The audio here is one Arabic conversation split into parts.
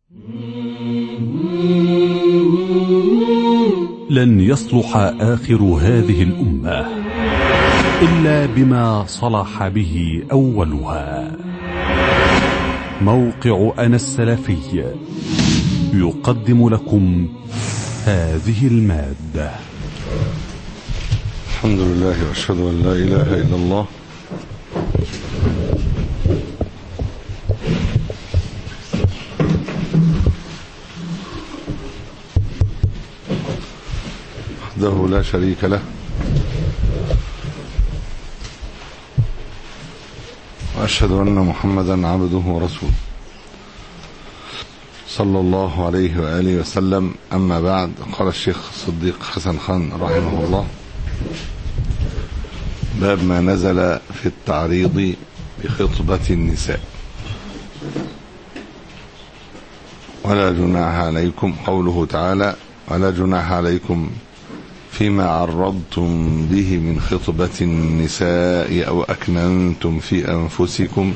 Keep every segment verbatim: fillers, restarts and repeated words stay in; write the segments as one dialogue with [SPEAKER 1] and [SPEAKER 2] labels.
[SPEAKER 1] لن يصلح آخر هذه الأمة إلا بما صلح به أولها. موقع أنا السلفي يقدم لكم هذه المادة.
[SPEAKER 2] الحمد لله وأشهد أن لا إله إلا الله وحده لا شريك له، وأشهد أن محمدا عبده ورسوله صلى الله عليه وآله وسلم. أما بعد، قال الشيخ الصديق حسن خان رحمه الله: باب ما نزل في التعريض بخطبة النساء. ولا جناح عليكم، قوله تعالى: ولا جناح عليكم فيما عرضتم به من خطبة النساء أو أكننتم في أنفسكم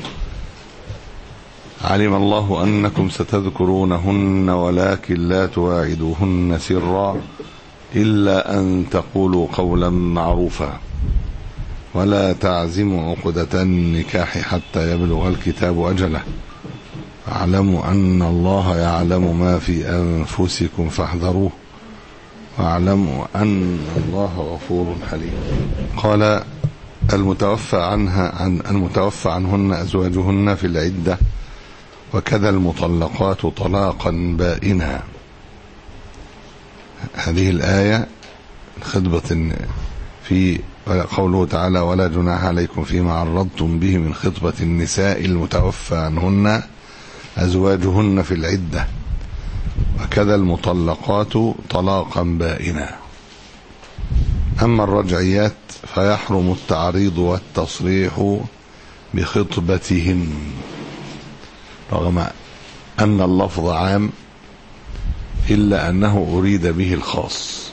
[SPEAKER 2] علم الله أنكم ستذكرونهن ولكن لا تواعدوهن سرا إلا أن تقولوا قولا معروفا ولا تعزموا عقدة النكاح حتى يبلغ الكتاب أجله واعلموا أن الله يعلم ما في أنفسكم فاحذروه واعلموا أن الله غفور حليم. قال: المتوفى عنها عن المتوفى عنهن أزواجهن في العدة وكذا المطلقات طلاقا بائنا. هذه الآية خطبة في قوله تعالى: ولا جناح عليكم فيما عرضتم به من خطبة النساء المتوفى عنهن أزواجهن في العدة وكذا المطلقات طلاقا بائنا. أما الرجعيات فيحرم التعريض والتصريح بخطبتهن رغم أن اللفظ عام إلا أنه أريد به الخاص.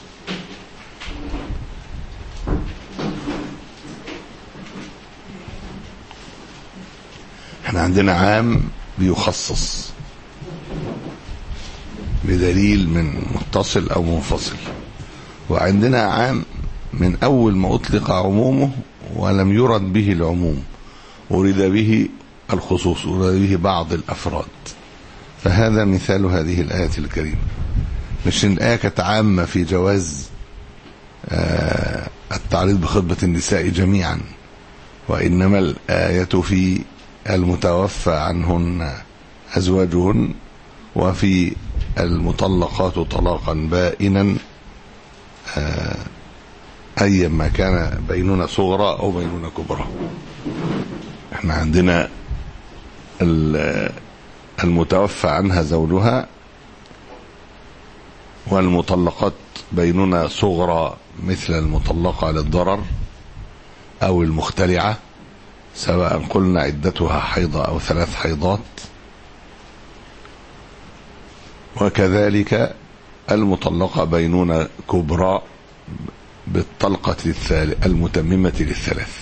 [SPEAKER 2] احنا عندنا عام بيخصص بدليل من متصل أو منفصل، وعندنا عام من أول ما أطلق عمومه ولم يرد به العموم، أريد به الخصوص، أريد به بعض الأفراد. فهذا مثال هذه الآية الكريمة. مش إن الآية كانت عامة في جواز التعريض بخطبة النساء جميعا، وإنما الآية في المتوفى عنهن أزواجهن وفي المطلقات طلاقا بائنا، أيما كان بيننا صغرى أو بيننا كبرى. احنا عندنا المتوفى عنها زوجها والمطلقات بيننا صغرى مثل المطلقة للضرر أو المختلعة، سواء قلنا عدتها حيضة أو ثلاث حيضات. وكذلك المطلقة بيننا كبرى بالطلقة المتممة للثلاث.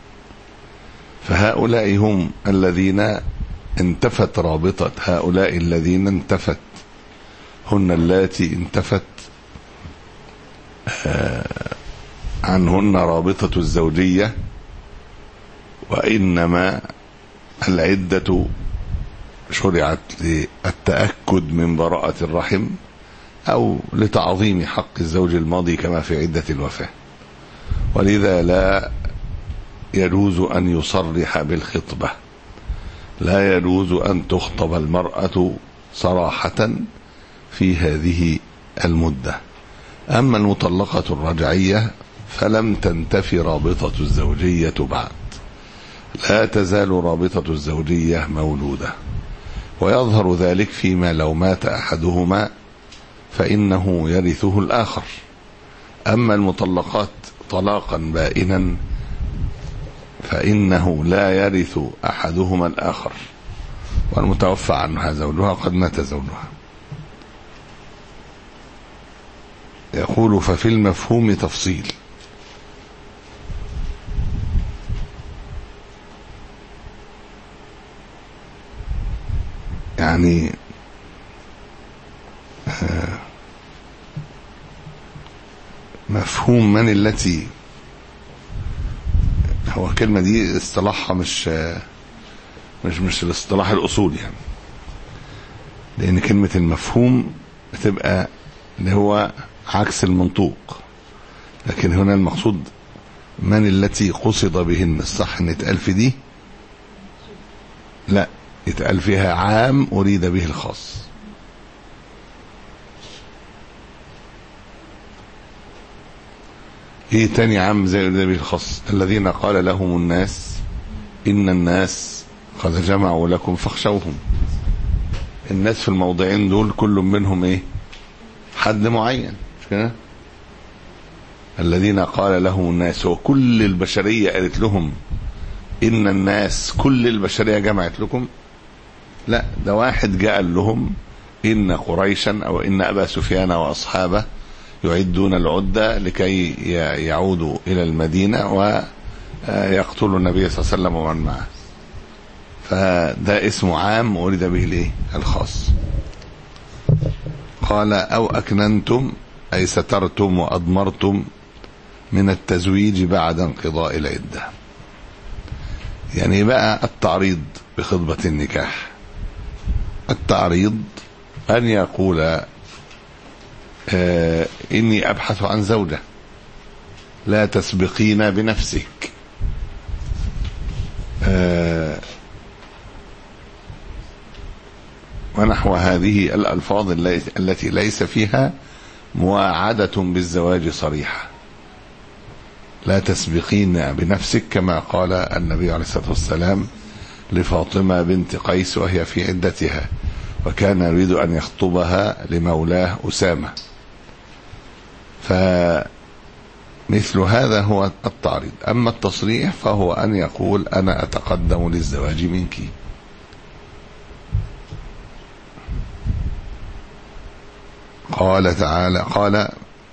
[SPEAKER 2] فهؤلاء هم الذين انتفت رابطة، هؤلاء الذين انتفت هن اللاتي انتفت عنهن رابطة الزوجية، وإنما العدة شرعت للتأكد من براءة الرحم أو لتعظيم حق الزوج الماضي كما في عدة الوفاة، ولذا لا يجوز أن يصرح بالخطبة، لا يجوز أن تخطب المرأة صراحة في هذه المدة. أما المطلقة الرجعية فلم تنتفي رابطة الزوجية بعد، لا تزال رابطة الزوجية مولودة، ويظهر ذلك فيما لو مات أحدهما فإنه يرثه الآخر. أما المطلقات طلاقا بائنا فإنه لا يرث أحدهما الآخر، والمتوفى عنها زوجها قد مات زوجها. يقول: ففي المفهوم تفصيل. يعني مفهوم من التي، هو الكلمة دي اصطلاحها مش مش مش الاصطلاح الأصولي يعني، لأن كلمة المفهوم بتبقى اللي هو عكس المنطوق، لكن هنا المقصود من التي قصد بهن. الصح ان يتقال في دي لا، يتقال فيها عام أريد به الخاص. ايه تاني عام زي أريد به الخاص؟ الذين قال لهم الناس إن الناس قد جمعوا لكم فاخشوهم. الناس في الموضعين دول كل منهم ايه؟ حد معين، مش كده؟ الذين قال لهم الناس، هو كل البشرية قالت لهم إن الناس كل البشرية جمعت لكم؟ لا، ده واحد جاء لهم إن قريشا أو إن أبا سفيان وأصحابه يعدون العدة لكي يعودوا إلى المدينة ويقتلوا النبي صلى الله عليه وسلم ومن معه. فده اسمه عام أريد به الايه؟ الخاص. قال أو أكننتم أي سترتم وأضمرتم من التزويج بعد انقضاء العدة. يعني بقى التعريض بخطبة النكاح، التعريض أن يقول آه إني أبحث عن زوجة، لا تسبقين بنفسك، آه ونحو هذه الألفاظ التي ليس فيها مواعدة بالزواج صريحة. لا تسبقين بنفسك كما قال النبي عليه الصلاة والسلام لفاطمة بنت قيس وهي في عدتها، وكان يريد أن يخطبها لمولاه أسامة. فمثل هذا هو التعريض. أما التصريح فهو أن يقول أنا أتقدم للزواج منك. قال تعالى قال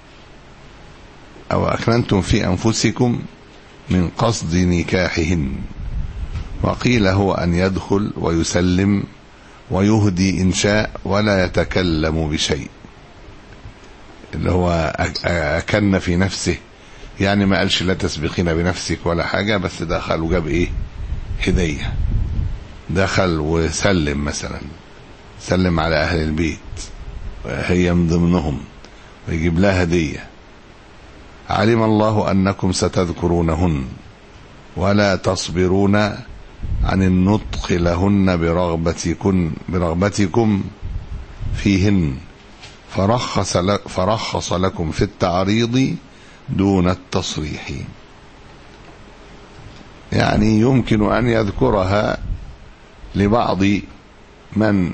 [SPEAKER 2] أو أكننتم في أنفسكم من قصد نكاحهن. وقيل هو أن يدخل ويسلم ويهدي إن شاء ولا يتكلم بشيء، اللي هو أكن في نفسه، يعني ما قالش لا تسبقين بنفسك ولا حاجة، بس دخل وجاب إيه؟ هدية. دخل وسلم مثلا، سلم على أهل البيت هي من ضمنهم ويجيب لها هدية. علم الله أنكم ستذكرونهن ولا تصبرون عن النطق لهن برغبتكم برغبتكم فيهن، فرخص فرخص لكم في التعريض دون التصريح. يعني يمكن أن يذكرها لبعض من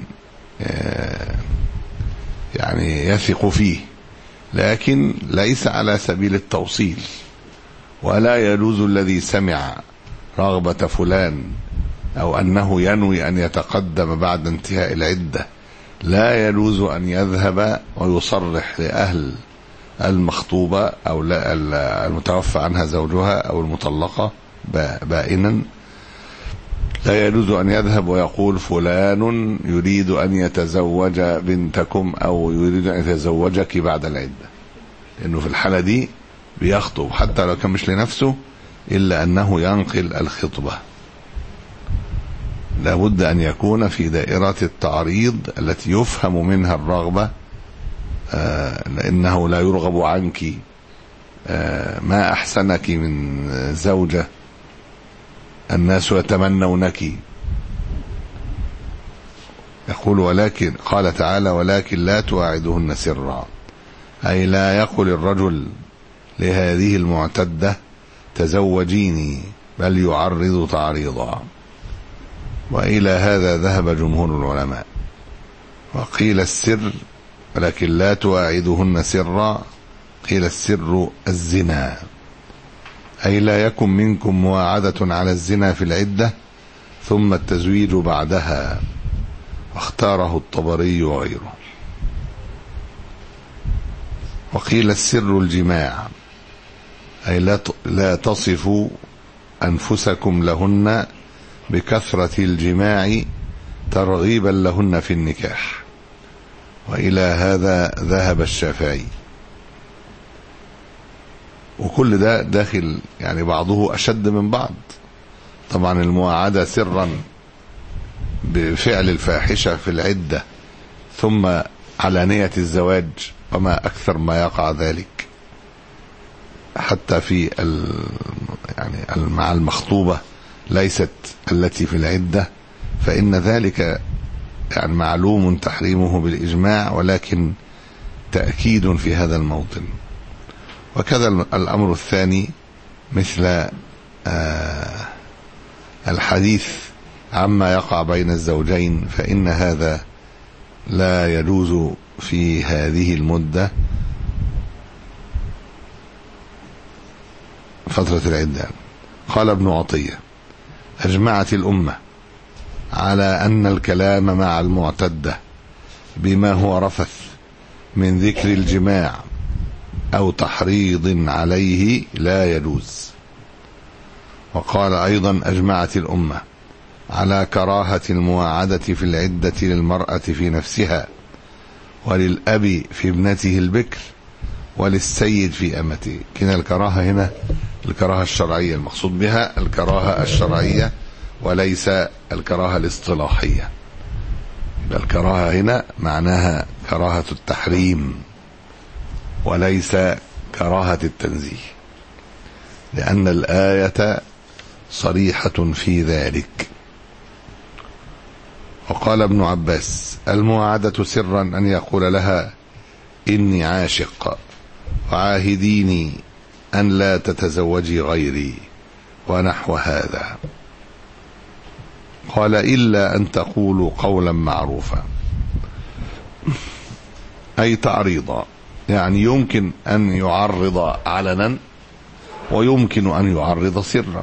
[SPEAKER 2] يعني يثق فيه، لكن ليس على سبيل التوصيل. ولا يجوز الذي سمع رغبة فلان أو أنه ينوي أن يتقدم بعد انتهاء العدة، لا يجوز أن يذهب ويصرح لأهل المخطوبة أو المتوفى عنها زوجها أو المطلقة بائنا، لا يجوز أن يذهب ويقول فلان يريد أن يتزوج بنتكم أو يريد أن يتزوجك بعد العدة، لأنه في الحالة دي بيخطب حتى لو كان مش لنفسه، إلا أنه ينقل الخطبة. لابد أن يكون في دائرة التعريض التي يفهم منها الرغبة، آه لأنه لا يرغب عنك، آه ما أحسنك من زوجة، الناس يتمنونك. يقول ولكن قال تعالى ولكن لا تواعدهن سرا، أي لا يقل الرجل لهذه المعتدة تزوجيني، بل يعرض تعريضا. وإلى هذا ذهب جمهور العلماء. وقيل السر ولكن لا تواعدهن سرا، قيل السر الزنا، أي لا يكن منكم مواعدة على الزنا في العدة ثم التزويج بعدها، واختاره الطبري وغيره. وقيل السر الجماع، أي لا لا تصفوا أنفسكم لهن بكثرة الجماع ترغيبا لهن في النكاح، وإلى هذا ذهب الشافعي. وكل ده داخل يعني بعضه أشد من بعض. طبعا المواعدة سرا بفعل الفاحشة في العدة ثم علانية الزواج، وما أكثر ما يقع ذلك حتى في يعني مع المخطوبة ليست التي في العدة، فإن ذلك يعني معلوم تحريمه بالإجماع، ولكن تأكيد في هذا الموطن. وكذا الأمر الثاني مثل آه الحديث عما يقع بين الزوجين، فإن هذا لا يجوز في هذه المدة فترة العدة. قال ابن عطية: أجمعت الأمة على أن الكلام مع المعتدة بما هو رفث من ذكر الجماع أو تحريض عليه لا يجوز. وقال أيضا: أجمعت الأمة على كراهة المواعدة في العدة للمرأة في نفسها، وللأب في ابنته البكر، وللسيد في أمته. كنا الكراهة هنا الكراهة الشرعية، المقصود بها الكراهة الشرعية وليس الكراهة الاصطلاحية. الكراهة هنا معناها كراهة التحريم وليس كراهة التنزيه، لأن الآية صريحة في ذلك. وقال ابن عباس: المواعدة سرا أن يقول لها إني عاشق وعاهديني أن لا تتزوجي غيري ونحو هذا. قال: إلا أن تقولوا قولا معروفا، أي تعريضا، يعني يمكن أن يعرض علنا ويمكن أن يعرض سرا.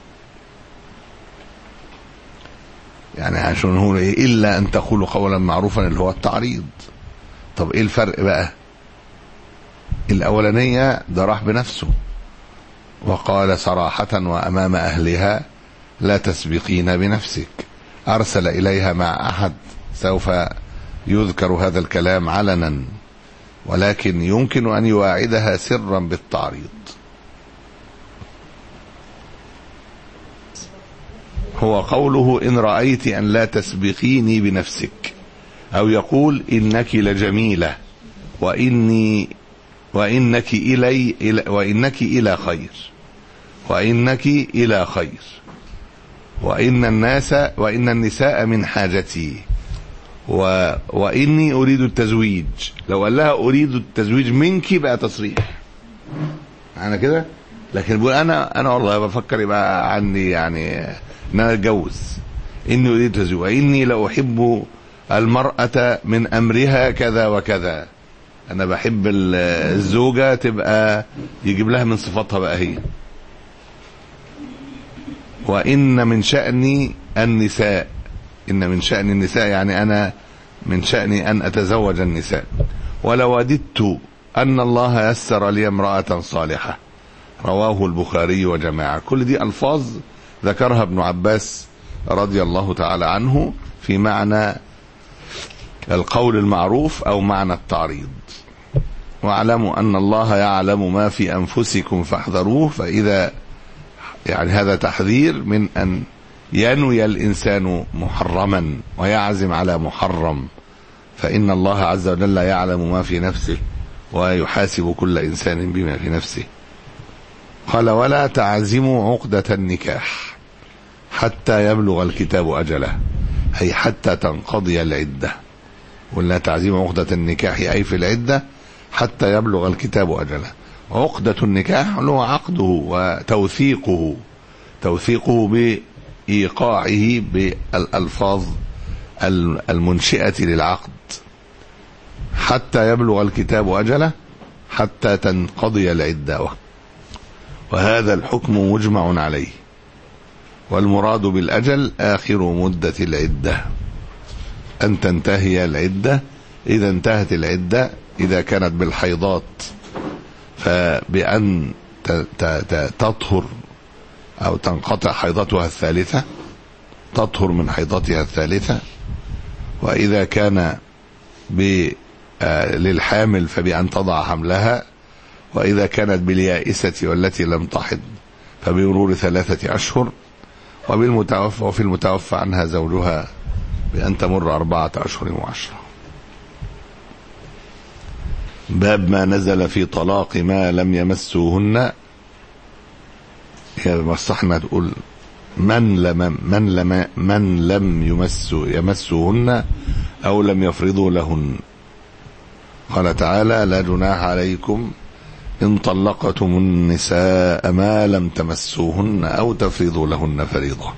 [SPEAKER 2] يعني عشان نقول إيه؟ إلا أن تقولوا قولا معروفا اللي هو التعريض. طب إيه الفرق بقى؟ الأولانية ده راح بنفسه وقال صراحة وأمام أهلها: لا تسبقين بنفسك. أرسل إليها مع أحد سوف يذكر هذا الكلام علنا، ولكن يمكن أن يواعدها سرا بالتعريض. هو قوله: إن رأيت أن لا تسبقيني بنفسك، أو يقول: إنك لجميلة وإني وإنك إلي وإنك إلى خير وإنك إلى خير وإن الناس وإن النساء من حاجتي و وإني أريد التزويج. لو قال لها أريد التزويج منك بقى تصريح أنا كده، لكن بقول أنا أنا والله بفكر يبقى عندي يعني إن أنا أتجوز. إني أريد التزويج وإني لا أحب المرأة من أمرها كذا وكذا. أنا بحب الزوجة تبقى يجيب لها من صفاتها بقى هي. وإن من شأني النساء، إن من شأن النساء يعني أنا من شأني أن أتزوج النساء. ولو وددت أن الله يسر لي امرأة صالحة. رواه البخاري وجماعة. كل دي ألفاظ ذكرها ابن عباس رضي الله تعالى عنه في معنى القول المعروف أو معنى التعريض. واعلموا أن الله يعلم ما في أنفسكم فاحذروه. فإذا يعني هذا تحذير من أن ينوي الإنسان محرما ويعزم على محرم، فإن الله عز وجل يعلم ما في نفسه ويحاسب كل إنسان بما في نفسه. قال: ولا تعزموا عقدة النكاح حتى يبلغ الكتاب أجله، أي حتى تنقضي العدة. ولا تعزموا عقدة النكاح أي في العدة حتى يبلغ الكتاب أجله. عقدة النكاح هو عقده وتوثيقه، توثيقه بإيقاعه بالألفاظ المنشئة للعقد. حتى يبلغ الكتاب أجله حتى تنقضي العدة، وهذا الحكم مجمع عليه. والمراد بالأجل آخر مدة العدة، أن تنتهي العدة. إذا انتهت العدة، إذا كانت بالحيضات فبأن تطهر أو تنقطع حيضتها الثالثة، تطهر من حيضتها الثالثة. وإذا كان للحامل فبأن تضع حملها، وإذا كانت باليائسة والتي لم تحض فبمرور ثلاثة أشهر، وبالمتوفى وفي المتوفى عنها زوجها بأن تمر أربعة أشهر وعشرة. باب ما نزل في طلاق ما لم يمسوهن. هي مصحنا تقول من لم من لم من لم يمسوا يمسوهن أو لم يفرضوا لهن. قال تعالى: لا جناح عليكم إن طلقتم النساء ما لم تمسوهن أو تفرضوا لهن فريضة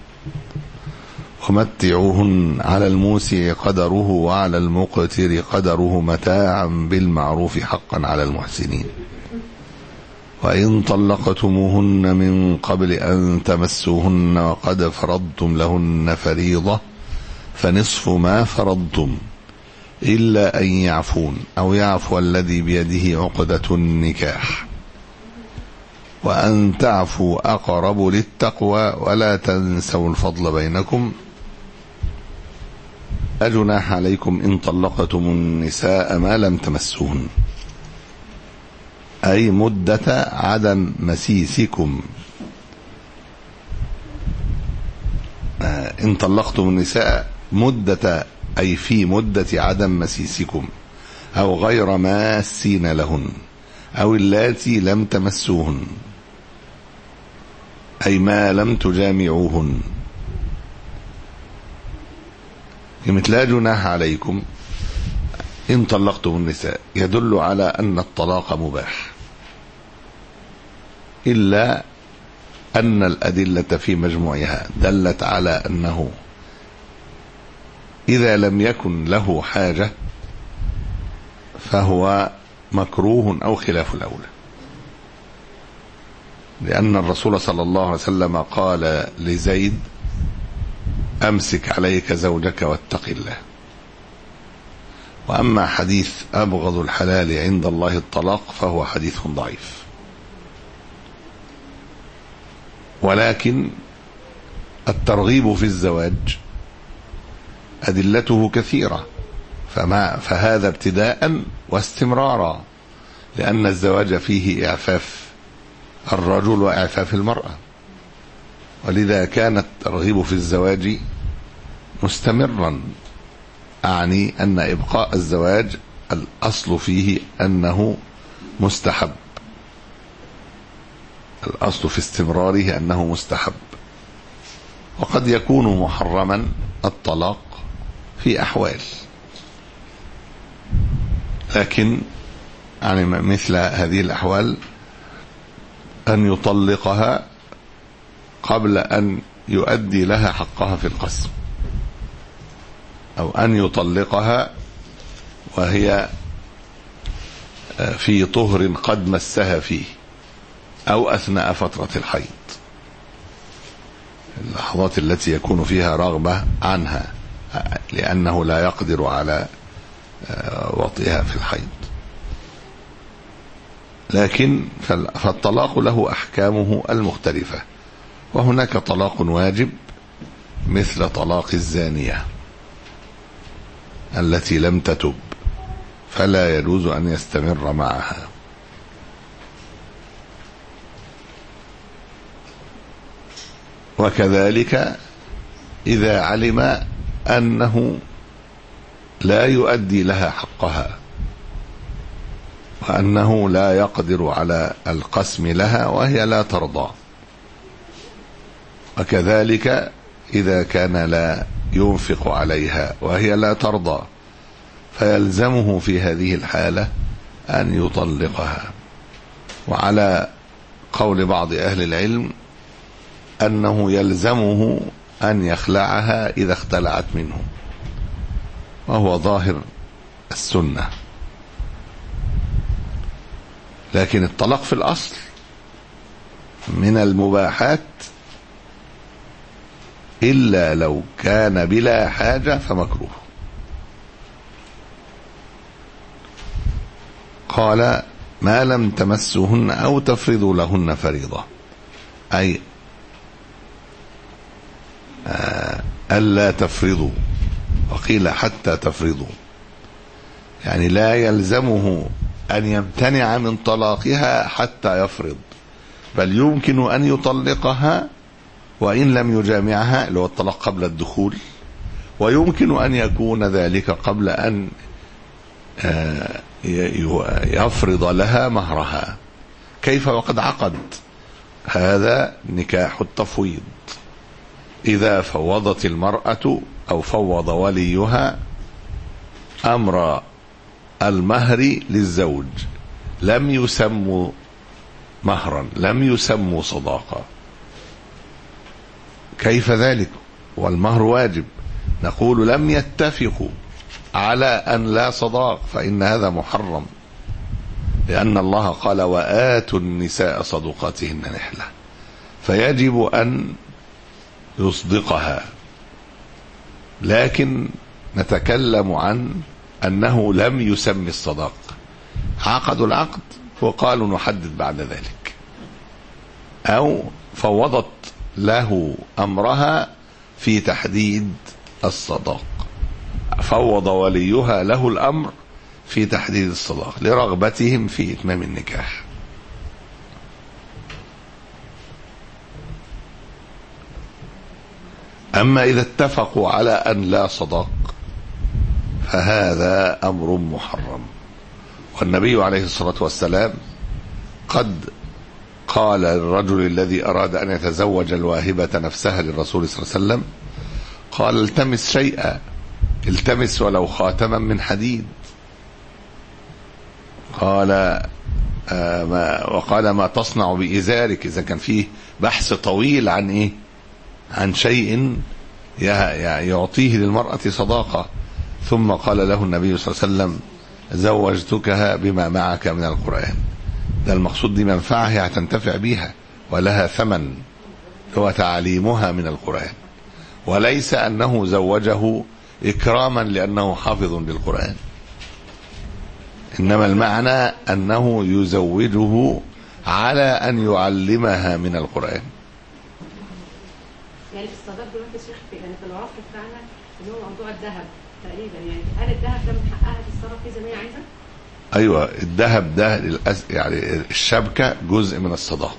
[SPEAKER 2] ومتعوهن على الموسع قدره وعلى المقتر قدره متاعا بالمعروف حقا على المحسنين. وإن طلقتموهن من قبل أن تمسوهن وقد فرضتم لهن فريضة فنصف ما فرضتم إلا أن يعفون أو يعفو الذي بيده عقدة النكاح، وأن تعفوا أقرب للتقوى ولا تنسوا الفضل بينكم. أجناح عليكم إن طلقتم النساء ما لم تمسوهن، أي مدة عدم مسيسكم. إن طلقتم النساء مدة، أي في مدة عدم مسيسكم، أو غير ماسين لهن، أو اللاتي لم تمسوهن، أي ما لم تجامعوهن. كلمة لا جناح عليكم إن طلقتم النساء يدل على أن الطلاق مباح، إلا أن الأدلة في مجموعها دلت على أنه إذا لم يكن له حاجة فهو مكروه أو خلاف الأولى، لأن الرسول صلى الله عليه وسلم قال لزيد: أمسك عليك زوجك واتق الله. وأما حديث أبغض الحلال عند الله الطلاق فهو حديث ضعيف، ولكن الترغيب في الزواج أدلته كثيرة، فما فهذا ابتداء واستمرارا، لأن الزواج فيه إعفاف الرجل وإعفاف المرأة، ولذا كان الترغيب في الزواج مستمرا. أعني أن إبقاء الزواج الأصل فيه أنه مستحب، الأصل في استمراره أنه مستحب، وقد يكون محرما الطلاق في أحوال، لكن يعني مثل هذه الأحوال أن يطلقها قبل أن يؤدي لها حقها في القسم، أو أن يطلقها وهي في طهر قد مسها فيه، أو أثناء فترة الحيض، اللحظات التي يكون فيها رغبة عنها لأنه لا يقدر على وطئها في الحيض. لكن فالطلاق له أحكامه المختلفة، وهناك طلاق واجب مثل طلاق الزانية التي لم تتب، فلا يجوز أن يستمر معها. وكذلك إذا علم أنه لا يؤدي لها حقها، وأنه لا يقدر على القسم لها وهي لا ترضى، وكذلك إذا كان لا ينفق عليها وهي لا ترضى، فيلزمه في هذه الحالة أن يطلقها. وعلى قول بعض أهل العلم أنه يلزمه أن يخلعها إذا اختلعت منه، وهو ظاهر السنة. لكن الطلاق في الأصل من المباحات، إلا لو كان بلا حاجة فمكروه. قال: ما لم تمسوهن أو تفرضوا لهن فريضة، أي ألا تفرضوا، وقيل حتى تفرضوا، يعني لا يلزمه أن يمتنع من طلاقها حتى يفرض، بل يمكن أن يطلقها وإن لم يجامعها، اللي هو الطلاق قبل الدخول، ويمكن أن يكون ذلك قبل أن يفرض لها مهرها. كيف وقد عقد؟ هذا نكاح التفويض. إذا فوضت المرأة أو فوض وليها أمر المهر للزوج، لم يسموا مهرا، لم يسموا صداقة. كيف ذلك والمهر واجب؟ نقول لم يتفقوا على أن لا صداق، فإن هذا محرم، لأن الله قال وآتوا النساء صدقاتهن نحلة، فيجب أن يصدقها. لكن نتكلم عن أنه لم يسمي الصداق، عقدوا العقد وقالوا نحدد بعد ذلك، أو فوضت له أمرها في تحديد الصداق، فوض وليها له الأمر في تحديد الصداق لرغبتهم في إتمام النكاح. أما إذا اتفقوا على أن لا صداق فهذا أمر محرم. والنبي عليه الصلاة والسلام قد قال للرجل الذي أراد أن يتزوج الواهبة نفسها للرسول صلى الله عليه وسلم، قال التمس شيئا، التمس ولو خاتما من حديد. قال آه ما وقال ما تصنع بإزارك، إذا كان فيه بحث طويل عن إيه، عن شيء يعطيه للمرأة صداقة. ثم قال له النبي صلى الله عليه وسلم زوجتكها بما معك من القرآن. ده المقصود، دي منفعة هتنتفع بيها ولها ثمن، هو تعليمها من القرآن، وليس أنه زوجه إكراما لأنه حافظ للقرآن، إنما المعنى أنه يزوجه على أن يعلمها من القرآن.
[SPEAKER 3] يعني في الصداق دلوقتي يا شيخ، يعني في العرف بتاعنا اللي هو موضوع الذهب تقريبا، يعني هل الذهب ده من حقها تتصرف فيه زي ما هي عايزه؟
[SPEAKER 2] ايوه، الذهب ده للأس... يعني الشبكه جزء من الصداق،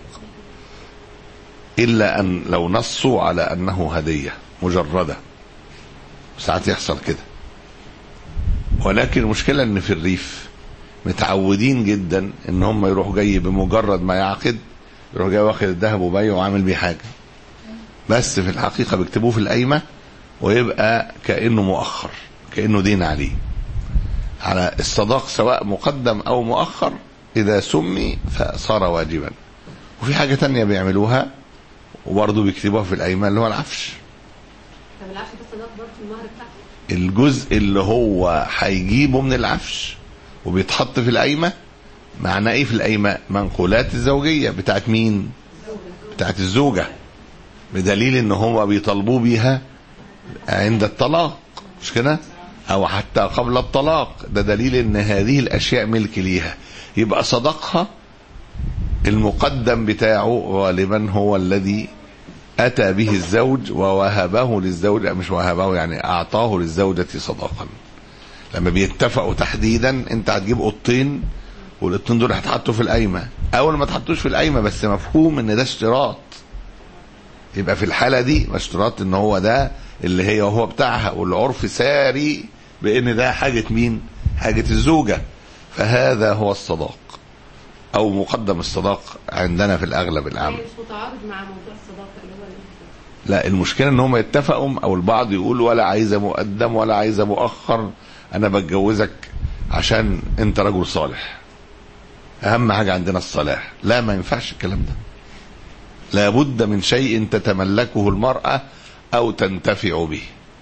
[SPEAKER 2] الا ان لو نصوا على انه هديه مجرده، ساعات يحصل كده. ولكن المشكله ان في الريف متعودين جدا ان هم يروحوا جاي بمجرد ما يعقد يروح جاي واخد الذهب وبيعه وعامل بيه حاجه، بس في الحقيقه بيكتبوه في القايمه ويبقى كانه مؤخر، كانه دين عليه. على الصداق سواء مقدم او مؤخر اذا سمي فصار واجبا. وفي حاجه تانية بيعملوها وبرضه بيكتبوها في القايمه، اللي هو العفش.
[SPEAKER 3] طب العفش ده صداق برضه المهر بتاعته؟
[SPEAKER 2] الجزء اللي هو هيجيبه من العفش وبيتحط في القايمه، معناه ايه في القايمه؟ منقولات الزوجيه بتاعت مين؟ بتاعت الزوجه، بدليل ان هم بيطالبوا بيها عند الطلاق، مش كده؟ او حتى قبل الطلاق. ده دليل ان هذه الاشياء ملك ليها. يبقى صدقها المقدم بتاعه غالبا هو الذي اتى به الزوج ووهبه للزوجة، مش وهبه يعني اعطاه للزوجة صداقا. لما بيتفقوا تحديدا انت هتجيب قطين والقطين دول هتحطوا في القايمه، اول ما تحطوش في القايمه بس مفهوم ان ده اشتراط، يبقى في الحاله دي اشتراط ان هو ده اللي هي وهو بتاعها، والعرف ساري بان ده حاجه مين؟ حاجه الزوجه، فهذا هو الصداق او مقدم الصداق عندنا في الاغلب العام.
[SPEAKER 3] مش متعارض مع موضوع الصداق اللي هو
[SPEAKER 2] لا، المشكله ان هم يتفقوا، او البعض يقول ولا عايزه مقدم ولا عايزه مؤخر، انا بتجوزك عشان انت رجل صالح، اهم حاجه عندنا الصلاح. لا، ما ينفعش الكلام ده، لابد من شيء تتملكه المرأة او تنتفع به،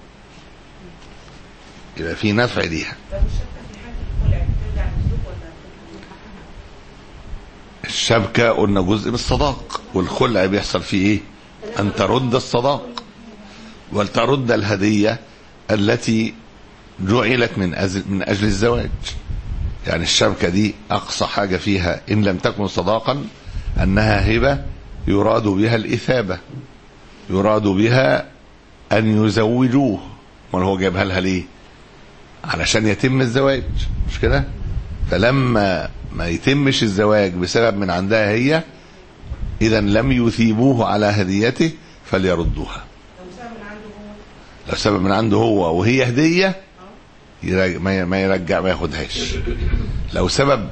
[SPEAKER 2] يبقى في نفع ليها. الشبكة قلنا جزء من الصداق، والخلع بيحصل فيه ايه؟ ان ترد الصداق وترد الهدية التي جعلت من أجل, من أجل الزواج. يعني الشبكة دي اقصى حاجة فيها ان لم تكن صداقا انها هبة يراد بها الإثابة، يراد بها أن يزوجوه. ما هو جابها لها ليه؟ علشان يتم الزواج، مش كده؟ فلما ما يتمش الزواج بسبب من عندها هي، اذا لم يثيبوه على هديته فليردوها. لو سبب من عنده هو وهي هدية ما يرجع ما ياخدهاش. لو سبب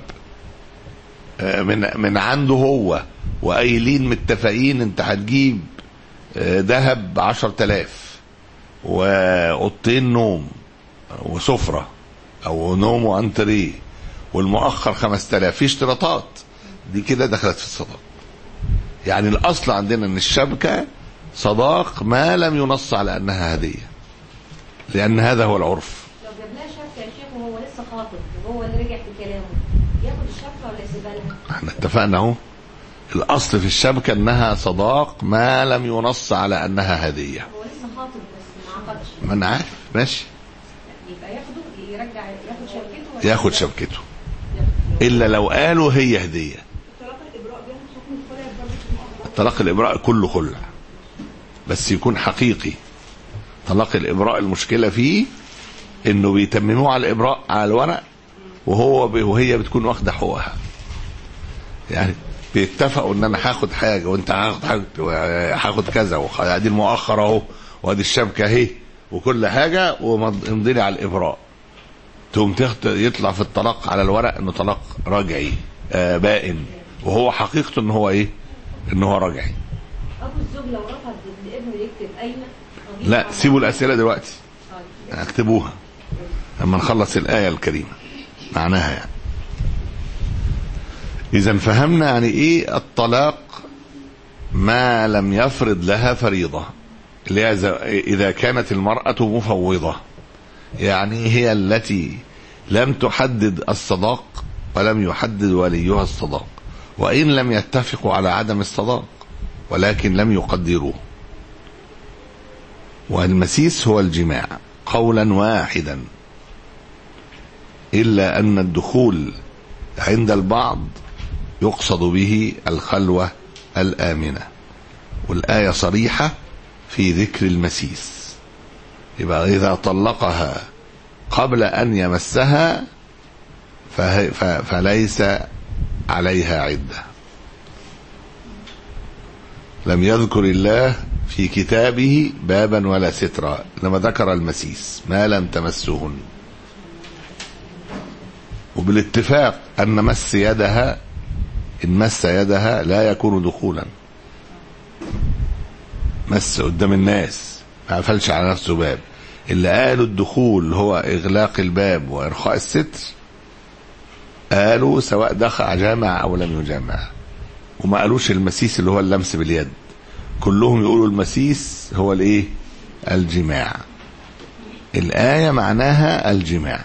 [SPEAKER 2] من من عنده هو وقايلين متفقين انت هتجيب ذهب بعشر تلاف واوضتين نوم وسفرة او نوم وانتريه والمؤخر خمس تلاف، في اشتراطات دي كده دخلت في الصداق. يعني الاصل عندنا ان الشبكة صداق ما لم ينص على انها هدية، لان هذا هو العرف.
[SPEAKER 4] لو جاب لها شبكة يا شيخ وهو لسه خاطب وهو اللي رجع في كلامه، ياخد الشبكة ولا يسيبها لها؟
[SPEAKER 2] احنا اتفقنا اهو، الاصل في الشبكة انها صداق ما لم ينص على انها هدية.
[SPEAKER 4] هو لسه خاطب بس ما عقدش.
[SPEAKER 2] ما انا عارف، ماشي.
[SPEAKER 4] يبقى ياخده يرجع ياخد شبكته ولا
[SPEAKER 2] ياخد شبكته الا لو قالوا هي هدية. طلاق الابراء كله خلع، بس يكون حقيقي. طلاق الابراء المشكلة فيه انه بيتمموه على الابراء على الورق، وهو وهي بتكون واخده حقوقها. يعني بيتفقوا ان انا هاخد حاجه وانت هاخد حاجه، هاخد كذا، وادي المؤخر اهو وادي الشبكه اهي وكل حاجه، ومضي لي على الابراء. تقوم يطلع في الطلاق على الورق انه طلاق راجعي آه بائن، وهو حقيقته ان هو ايه؟ ان هو راجعي.
[SPEAKER 4] ابو الزوج لو رفض ان ابنه يكتب اين؟
[SPEAKER 2] لا سيبوا الاسئله دلوقتي، اكتبوها لما نخلص الايه الكريمه معناها. يعني اذا فهمنا يعني ايه الطلاق ما لم يفرض لها فريضه، اذا كانت المراه مفوضه، يعني هي التي لم تحدد الصداق ولم يحدد وليها الصداق، وان لم يتفقوا على عدم الصداق ولكن لم يقدروه. والمسيس هو الجماع قولا واحدا، إلا أن الدخول عند البعض يقصد به الخلوة الآمنة، والآية صريحة في ذكر المسيس. يبقى إذا طلقها قبل أن يمسها فليس عليها عدة. لم يذكر الله في كتابه بابا ولا سترا، لما ذكر المسيس ما لم تمسهن. وبالاتفاق أن مس يدها، إن مس يدها لا يكون دخولا. مس قدام الناس ما قفلش على نفسه باب. اللي قالوا الدخول هو إغلاق الباب وإرخاء الستر، قالوا سواء دخل جامع أو لم يجامع، وما قالوش المسيس اللي هو اللمس باليد. كلهم يقولوا المسيس هو الايه؟ الجماع. الآية معناها الجماع.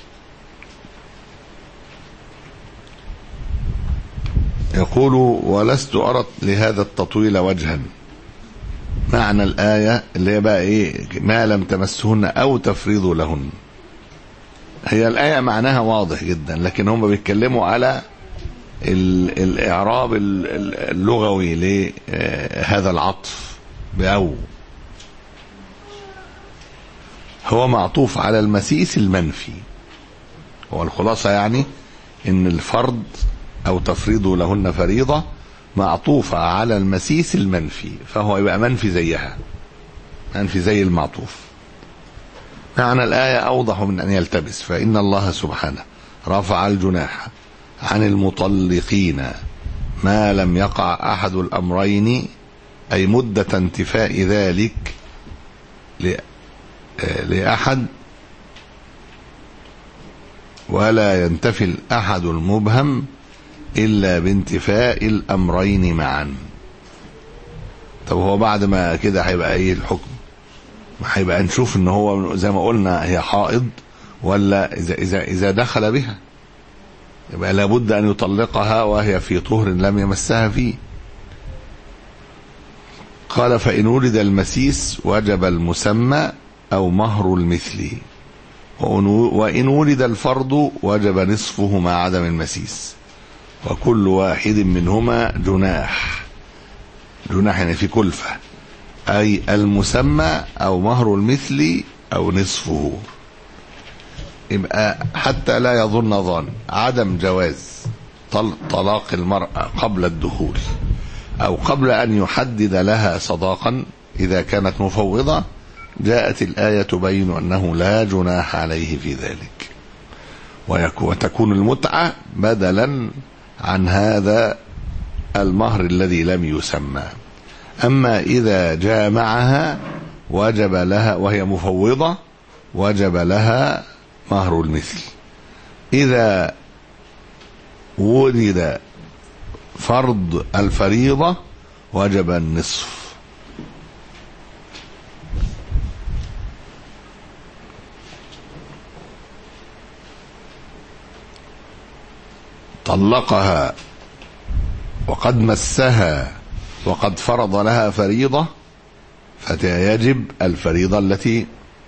[SPEAKER 2] يقول ولست أرى لهذا التطويل وجها. معنى الآية اللي هي بقى ايه؟ ما لم تمسهن أو تفرضوا لهن. هي الآية معناها واضح جدا، لكن هم بيتكلموا على الإعراب اللغوي لهذا العطف بأو. هو معطوف على المسيس المنفي. هو الخلاصة يعني إن الفرض أو تفريض لهن فريضة معطوفة على المسيس المنفي، فهو يبقى منفي زيها، منفي زي المعطوف. معنى الآية أوضح من أن يلتبس. فإن الله سبحانه رفع الجناح عن المطلقين ما لم يقع أحد الأمرين، أي مدة انتفاء ذلك لأحد، ولا ينتفي الأحد المبهم إلا بانتفاء الأمرين معا. طب هو بعد ما كده هيبقى ايه الحكم؟ هيبقى نشوف ان هو زي ما قلنا هي حائض، ولا إذا, إذا, إذا دخل بها يبقى لابد أن يطلقها وهي في طهر لم يمسها فيه. قال فإن ولد المسيس وجب المسمى أو مهر المثل، وإن ولد الفرض وجب نصفه مع عدم المسيس، وكل واحد منهما جناح. جناح يعني في كلفة، أي المسمى أو مهر المثل أو نصفه. يبقى حتى لا يظن ظان عدم جواز طلاق المرأة قبل الدخول أو قبل أن يحدد لها صداقا إذا كانت مفوضة، جاءت الآية تبين أنه لا جناح عليه في ذلك، وتكون المتعة بدلا عن هذا المهر الذي لم يسمى. أما إذا جامعها وجب لها وهي مفوضة وجب لها مهر المثل. إذا ولد فرض الفريضة وجب النصف. طلقها وقد مسها وقد فرض لها فريضة فيجب الفريضة التي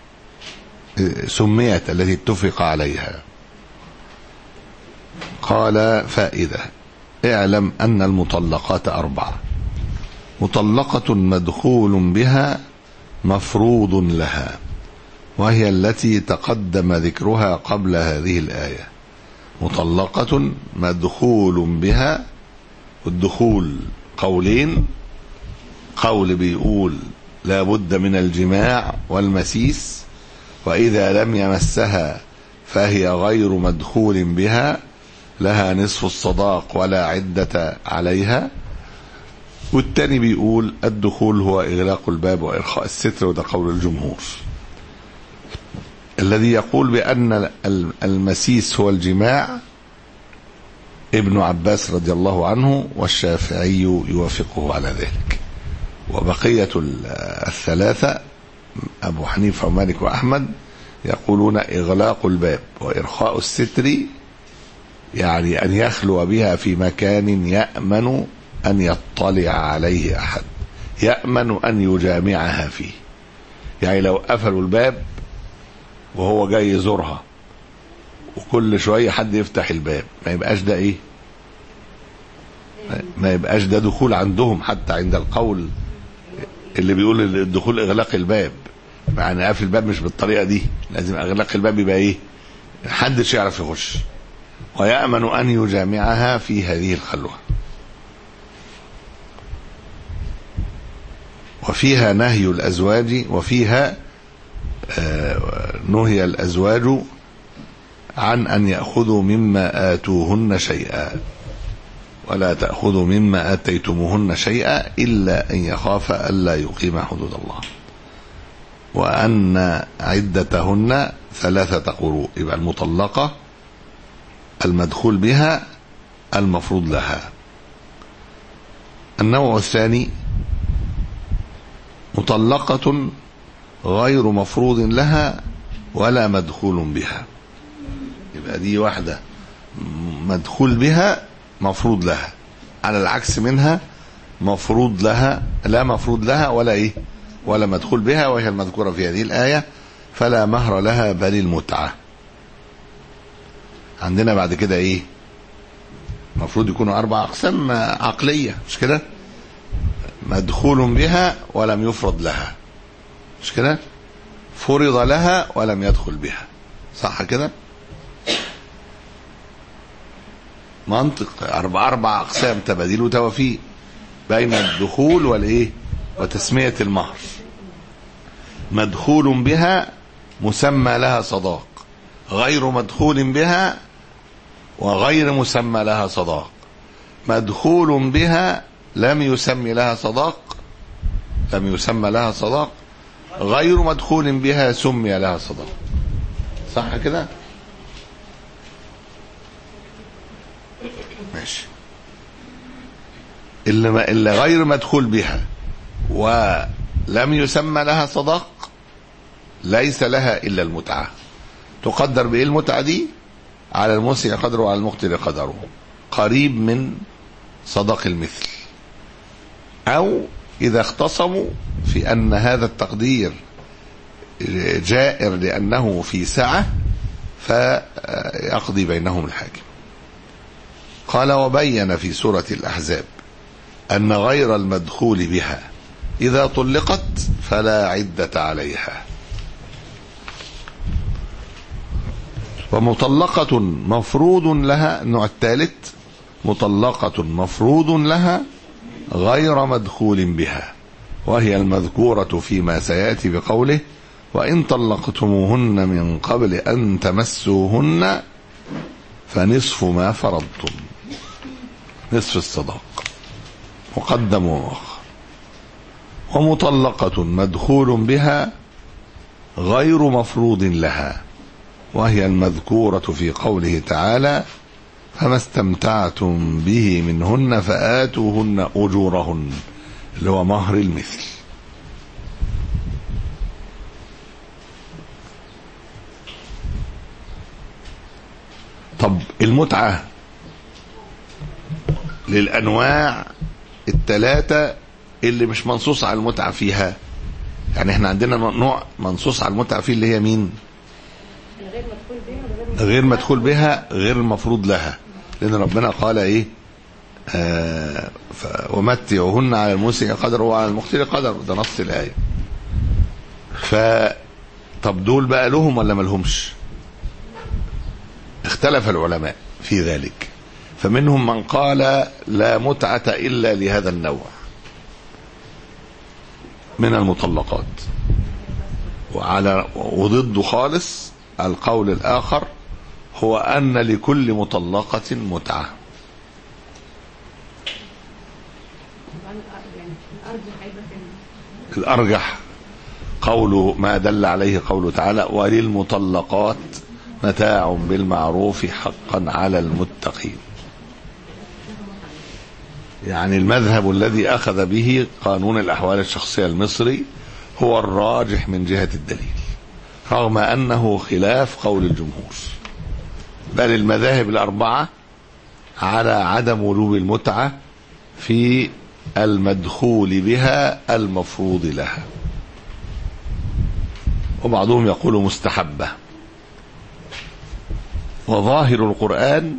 [SPEAKER 2] سميت التي اتفق عليها. قال فائدة: اعلم أن المطلقات أربعة: مطلقة مدخول بها مفروض لها، وهي التي تقدم ذكرها قبل هذه الآية. مطلقة مدخول بها، والدخول قولين: قول بيقول لا بد من الجماع والمسيس، وإذا لم يمسها فهي غير مدخول بها، لها نصف الصداق ولا عدة عليها. والتاني بيقول الدخول هو إغلاق الباب وإرخاء الستر، وده قول الجمهور. الذي يقول بأن المسيس هو الجماع ابن عباس رضي الله عنه، والشافعي يوافقه على ذلك. وبقية الثلاثة أبو حنيفة ومالك وأحمد يقولون إغلاق الباب وإرخاء الستر، يعني أن يخلو بها في مكان يأمن أن يطلع عليه أحد، يأمن أن يجامعها فيه. يعني لو قفلوا الباب وهو جاي يزورها وكل شوية حد يفتح الباب، ما يبقاش ده إيه؟ ما يبقاش ده دخول عندهم، حتى عند القول اللي بيقول الدخول إغلاق الباب، معنى قافل الباب مش بالطريقة دي، لازم إغلاق الباب يبقى إيه؟ محدش يعرف يخش، ويأمن أن يجامعها في هذه الخلوة. وفيها نهي الأزواج، وفيها آه نهي الأزواج عن أن يأخذوا مما آتوهن شيئا، ولا تأخذوا مما آتيتموهن شيئا إلا أن يخاف ألا يقيم حدود الله، وأن عدتهن ثلاثة قروء. يبقى المطلقة المدخول بها المفروض لها. النوع الثاني مطلقة غير مفروض لها ولا مدخول بها. يبقى دي واحدة مدخول بها مفروض لها، على العكس منها مفروض لها لا مفروض لها ولا ايه ولا مدخول بها، وهي المذكورة في هذه الآية: فلا مهر لها بل المتعة. عندنا بعد كده ايه؟ المفروض يكونوا أربع أقسام عقلية، مش كده؟ مدخول بها ولم يفرض لها، مش كده؟ فرض لها ولم يدخل بها، صح كده؟ منطق أربع أربع أقسام، تباديل وتوافيق بين الدخول والإيه وتسمية المهر. مدخول بها مسمى لها صداق، غير مدخول بها وغير مسمى لها صداق. مدخول بها لم يسمي لها صداق، لم يسمى لها صداق. غير مدخول بها سمي لها صداق، صح كده؟ ماشي. اللي, اللي غير مدخول بها ولم يسمى لها صداق ليس لها إلا المتعة. تقدر بإيه المتعة دي؟ على الموسع قدره وعلى المقتر قدره، قريب من صداق المثل، أو إذا اختصموا في أن هذا التقدير جائر لأنه في سعة فيقضي بينهم الحاكم. قال: وبين في سورة الأحزاب أن غير المدخول بها إذا طلقت فلا عدة عليها. ومطلقة مفروض لها، النوع الثالث مطلقة مفروض لها غير مدخول بها، وهي المذكورة فيما سيأتي بقوله وإن طلقتموهن من قبل أن تمسوهن فنصف ما فرضتم، نصف الصداق مقدم ومؤخر. ومطلقة مدخول بها غير مفروض لها، وهي المذكورة في قوله تعالى فما استمتعتم به منهن فآتوهن أجورهن، اللي هو مهر المثل. طب المتعة للأنواع الثلاثة اللي مش منصوص على المتعة فيها، يعني احنا عندنا نوع منصوص على المتعة فيه اللي هي مين؟
[SPEAKER 3] غير مدخول بها
[SPEAKER 2] غير مدخول بها غير المفروض لها، لأن ربنا قال ايه آه ومتعوهن على الموسع قدر وعلى المقتر قدر، ده نص الآية. ف طب دول بقى لهم ولا ملهمش؟ اختلف العلماء في ذلك، فمنهم من قال لا متعة إلا لهذا النوع من المطلقات، وعلى وضد خالص القول الآخر هو أن لكل مطلقة متعة. الأرجح قوله ما دل عليه قوله تعالى وللمطلقات متاع بالمعروف حقا على المتقين، يعني المذهب الذي أخذ به قانون الأحوال الشخصية المصري هو الراجح من جهة الدليل، رغم أنه خلاف قول الجمهور، بل المذاهب الأربعة على عدم وجوب المتعة في المدخول بها المفروض لها، وبعضهم يقول مستحبة. وظاهر القرآن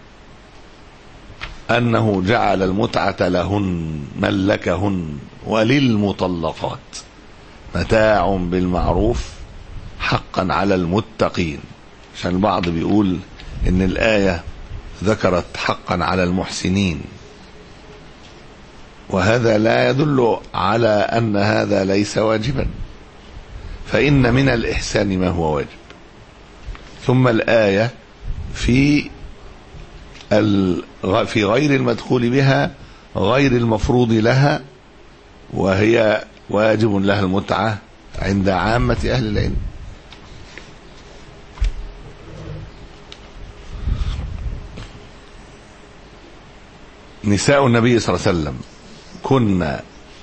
[SPEAKER 2] أنه جعل المتعة لهن ملكهن وللمطلقات متاع بالمعروف حقا على المتقين، عشان البعض بيقول إن الآية ذكرت حقا على المحسنين، وهذا لا يدل على أن هذا ليس واجبا، فإن من الإحسان ما هو واجب. ثم الآية في في غير المدخول بها غير المفروض لها، وهي واجب لها المتعة عند عامة أهل العلم. نساء النبي صلى الله عليه وسلم كن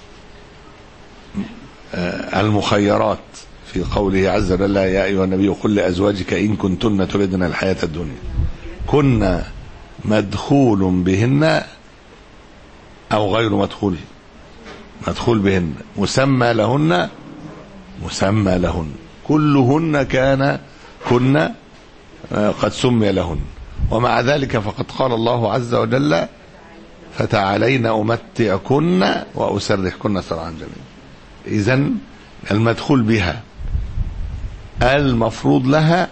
[SPEAKER 2] المخيرات في قوله عز وجل يا أيها النبي قل لأزواجك إن كنتن تردن الحياة الدنيا، كن مدخول بهن أو غير مدخول، مدخول بهن، مسمى لهن مسمى لهن، كلهن كان كن قد سمي لهن. ومع ذلك فقد قال الله عز وجل فتعالين أمتعكن وأسرحكن سراحا جميلا. إذن المدخول بها المفروض لها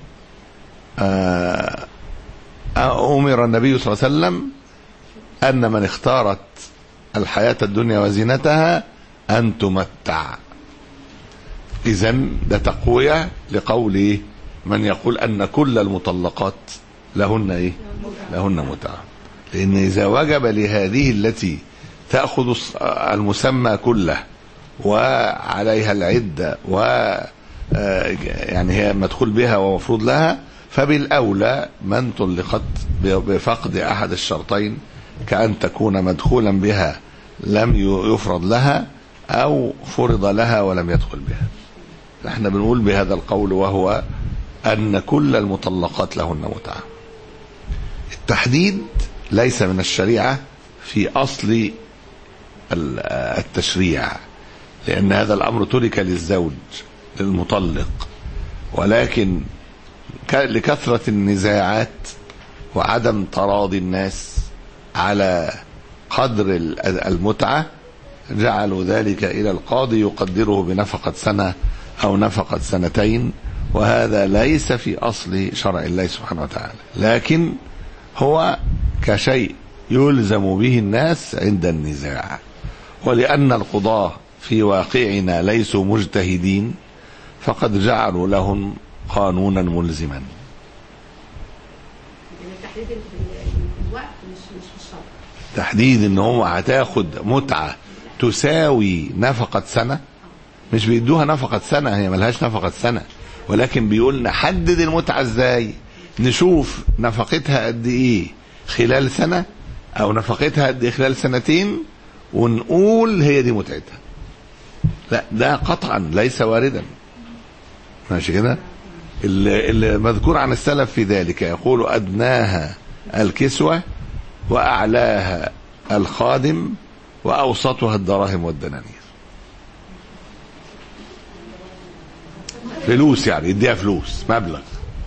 [SPEAKER 2] أمر النبي صلى الله عليه وسلم أن من اختارت الحياة الدنيا وزينتها أن تمتع. إذن ده تقوية لقول من يقول أن كل المطلقات لهن إيه؟ لهن متعة، لأن إذا وجب لهذه التي تأخذ المسمى كله وعليها العدة و يعني هي مدخول بها ومفروض لها، فبالأولى من طلقت بفقد أحد الشرطين كأن تكون مدخولا بها لم يفرض لها أو فرض لها ولم يدخل بها. نحن بنقول بهذا القول وهو أن كل المطلقات لهن متعة. التحديد ليس من الشريعة في أصل التشريع، لأن هذا الأمر ترك للزوج للمطلق، ولكن لكثرة النزاعات وعدم تراضي الناس على قدر المتعة جعلوا ذلك إلى القاضي يقدره بنفقة سنة أو نفقة سنتين، وهذا ليس في أصل شرع الله سبحانه وتعالى، لكن هو كشيء يلزم به الناس عند النزاع. ولأن القضاة في واقعنا ليسوا مجتهدين فقد جعلوا لهم قانونا ملزما.
[SPEAKER 3] يعني تحديد الوقت مش مش في الشرع.
[SPEAKER 2] تحديد ان هو هتاخد متعة تساوي نفقة سنة، مش بيدوها نفقة سنة، هي ملهاش نفقة سنة، ولكن بيقول نحدد المتعة ازاي، نشوف نفقتها قد ايه خلال سنة او نفقتها قد ايه خلال سنتين ونقول هي دي متعتها. لا ده قطعا ليس واردا، ماشي كده. اللي مذكور عن السلف في ذلك يقول أدناها الكسوة وأعلاها الخادم وأوسطها الدراهم والدنانير. فلوس يعني يديها فلوس مبلغ.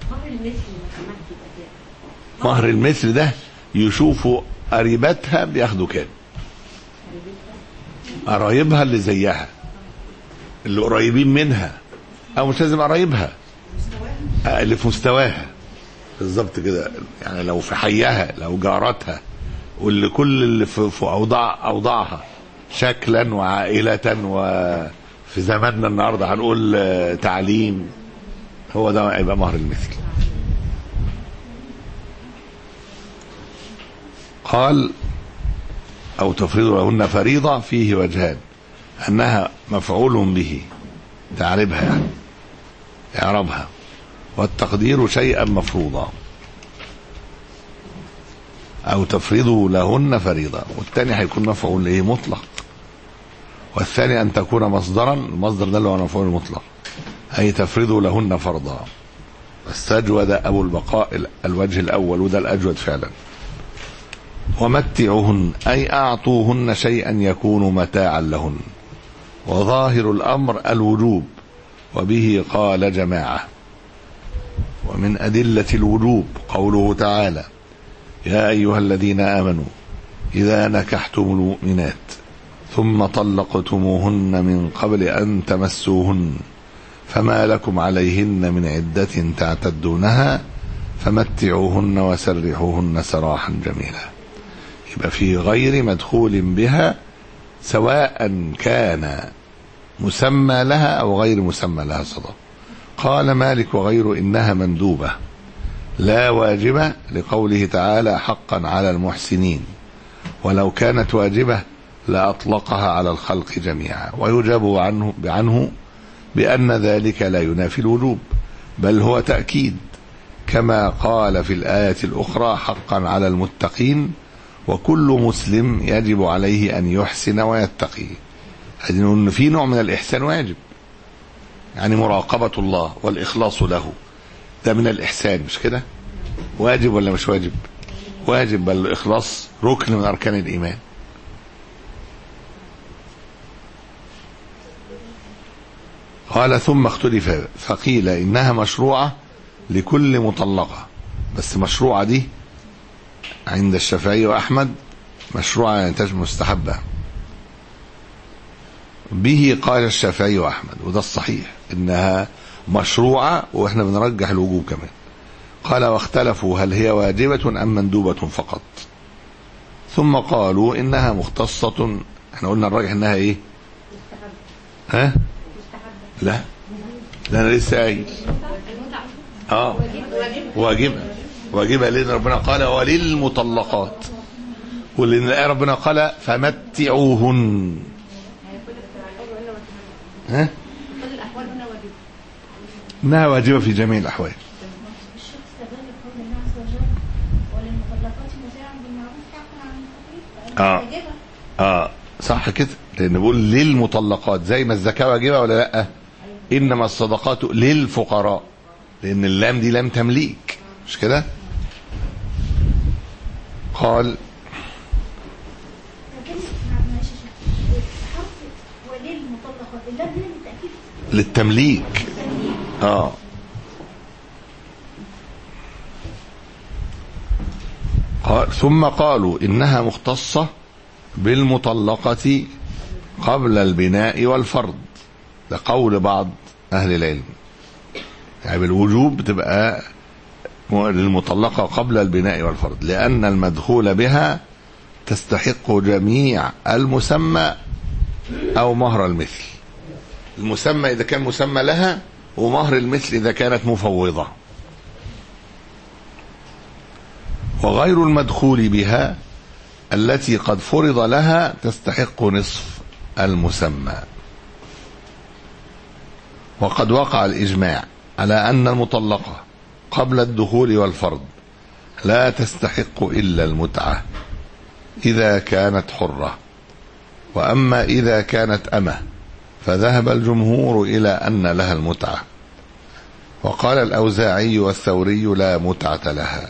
[SPEAKER 2] مهر المثل ده يشوفوا قريبتها بياخدوا كام، قرايبها اللي زيها اللي قريبين منها، او مش لازم قرايبها، اللي في مستواها بالظبط كده، يعني لو في حيها، لو جارتها، واللي كل اللي في, في اوضاع اوضاعها شكلا وعائله، وفي زماننا النهارده هنقول تعليم، هو ده يبقى مهر المثل. قال او تفريض لهن فريضه فيه وجهان، انها مفعول به تعربها يعني اعرابها، والتقدير شيئا مفروضا، او تفرضوا لهن فريضة، والثاني هيكون مفعول ايه مطلق، والثاني ان تكون مصدرا، المصدر ده اللي هو مفعول مطلق، اي تفرضوا لهن فرضا. استجود ابو البقاء الوجه الاول، وده الاجود فعلا. ومتعوهن اي اعطوهن شيئا يكون متاعا لهن، وظاهر الامر الوجوب، وبه قال جماعة. ومن أدلة الوجوب قوله تعالى: يا أيها الذين آمنوا إذا نكحتم المؤمنات ثم طلقتموهن من قبل أن تمسوهن فما لكم عليهن من عدة تعتدونها فمتعوهن وسرحوهن سراحا جميلا. يبقى في غير مدخول بها، سواء كان مسمى لها أو غير مسمى لها صدق. قال مالك وغيره إنها مندوبة لا واجبة، لقوله تعالى: حقا على المحسنين، ولو كانت واجبة لأطلقها على الخلق جميعا. ويجاب عنه عنه بأن ذلك لا ينافي الوجوب، بل هو تأكيد، كما قال في الآية الأخرى: حقا على المتقين، وكل مسلم يجب عليه أن يحسن ويتقي. إن في نوع من الإحسان واجب، يعني مراقبة الله والإخلاص له، ده من الإحسان، مش كده؟ واجب ولا مش واجب؟ واجب، بل الإخلاص ركن من أركان الإيمان. قال ثم اختلف فقيل إنها مشروعة لكل مطلقة، بس مشروعة دي عند الشافعي وأحمد مشروعة يعني تجب مستحبة. به قال الشافعي وأحمد، وده الصحيح إنها مشروعة، وإحنا بنرجح الوجوب كمان. قال واختلفوا هل هي واجبة أم مندوبة فقط، ثم قالوا إنها مختصة. احنا قلنا الراجح إنها إيه؟ ها؟ لا لا أنا لسه قايل آه واجبة واجبة، لأن ربنا قال وللمطلقات، ولأن الآية ربنا قال فمتعوهن. ها؟ إنها واجبة في جميع الأحوال. آه آه صح كده، لأن بقول للمطلقات زي ما الزكاة واجبة ولا لأ؟ إنما الصدقات للفقراء، لأن اللام دي لام تمليك، مش كده؟ قال للتمليك. اه قال ثم قالوا إنها مختصة بالمطلقة قبل البناء والفرض، ده قول بعض أهل العلم. يعني بالوجوب بتبقى للمطلقة قبل البناء والفرض، لأن المدخول بها تستحق جميع المسمى أو مهر المثل. المسمى إذا كان مسمى لها، ومهر المثل إذا كانت مفوضة. وغير المدخول بها التي قد فرض لها تستحق نصف المسمى. وقد وقع الإجماع على أن المطلقة قبل الدخول والفرض لا تستحق إلا المتعة إذا كانت حرة، وأما إذا كانت أمة فذهب الجمهور إلى أن لها المتعة. وقال الأوزاعي والثوري لا متعة لها،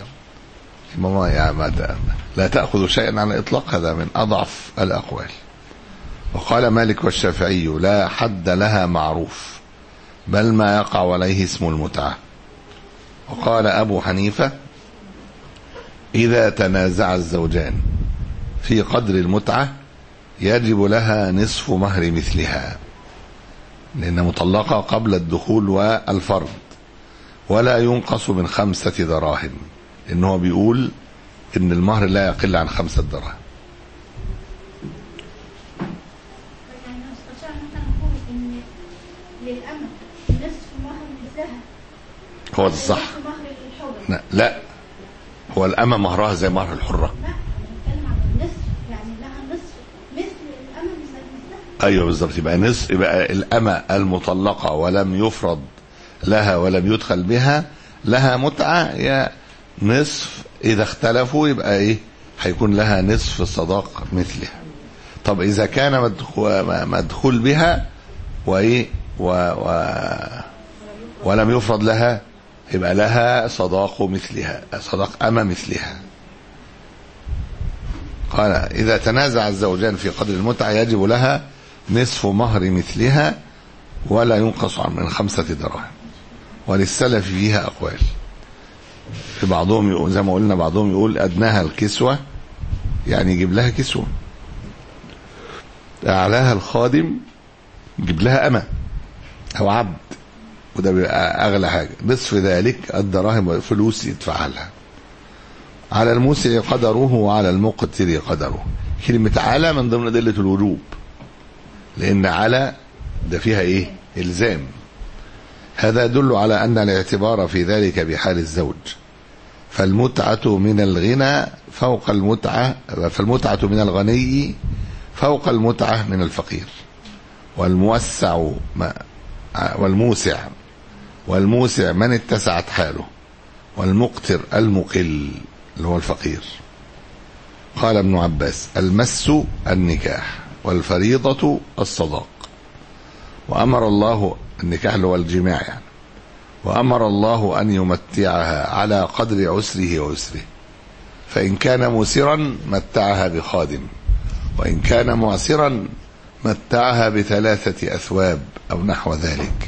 [SPEAKER 2] لا تأخذ شيئا على الإطلاق، هذا من أضعف الأقوال. وقال مالك والشافعي لا حد لها معروف، بل ما يقع عليه اسم المتعة. وقال أبو حنيفة إذا تنازع الزوجان في قدر المتعة يجب لها نصف مهر مثلها، لأن مطلقة قبل الدخول والفرض، ولا ينقص من خمسة دراهم، لأنه بيقول إن المهر لا يقل عن خمسة دراهم. هو ده الصح. لا، هو الأمة مهرها زي مهر الحرة. ايوه بالظبط، يبقى نصف، يبقى الأمة المطلقة ولم يفرض لها ولم يدخل بها لها متعة يا نصف، إذا اختلفوا يبقى إيه؟ هيكون لها نصف صداق مثلها. طب إذا كان مدخول بها وإيه و و ولم يفرض لها يبقى لها صداق مثلها، صداق أمة مثلها. قال إذا تنازع الزوجان في قدر المتعة يجب لها نصف مهر مثلها ولا ينقص عن من خمسة دراهم. وللسلف فيها أقوال، في بعضهم يقول زي ما قلنا، بعضهم يقول أدناها الكسوة، يعني يجيب لها كسوة، أعلاها الخادم يجيب لها أمة أو عبد، وده بيبقى أغلى حاجة. نصف ذلك الدراهم والفلوس يدفعها لها. على الموسع قدره وعلى المقتر قدره. كلمة على من ضمن أدلة الوجوب، لأن على ده فيها إيه؟ إلزام. هذا يدل على أن الاعتبار في ذلك بحال الزوج، فالمتعة من الغنى فوق المتعة فالمتعة من الغني فوق المتعة من الفقير. والموسع والموسع والموسع من اتسعت حاله، والمقتر المقل اللي هو الفقير. قال ابن عباس المس النكاح والفريضة الصداق. وأمر الله النكاح اللي هو الجماع يعني، وأمر الله أن يمتعها على قدر عسره ويسره، فإن كان مسرا متعها بخادم، وإن كان معسرا متعها بثلاثة أثواب أو نحو ذلك.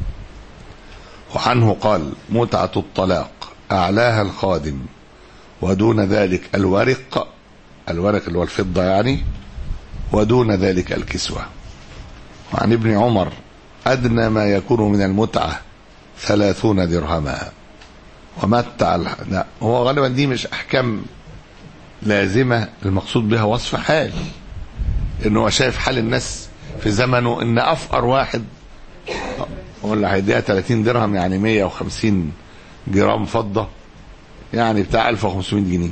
[SPEAKER 2] وعنه قال متعة الطلاق أعلاها الخادم، ودون ذلك الورق، الورق اللي هو الفضة يعني، ودون ذلك الكسوة. وعن ابن عمر أدنى ما يكون من المتعة ثلاثون درهما. ومتع لا، هو غالبا دي مش أحكام لازمة، المقصود بها وصف حال، إنه هو شايف حال الناس في زمنه، إن أفقر واحد ولا هيديها ثلاثين درهم يعني مية وخمسين جرام فضة، يعني بتاع ألف وخمسمائة جنيه.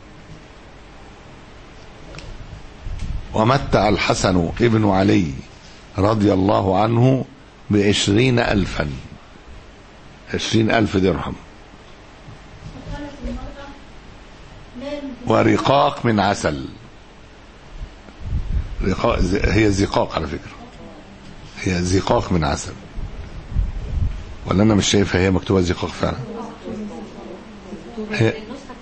[SPEAKER 2] ومتع الحسن ابن علي رضي الله عنه بعشرين ألفا، عشرين ألف درهم. ورقاق من عسل، رقاق هي زقاق على فكرة، هي زقاق من عسل، ولا أنا مش شايفها هي مكتوبة زقاق فعلا؟ هي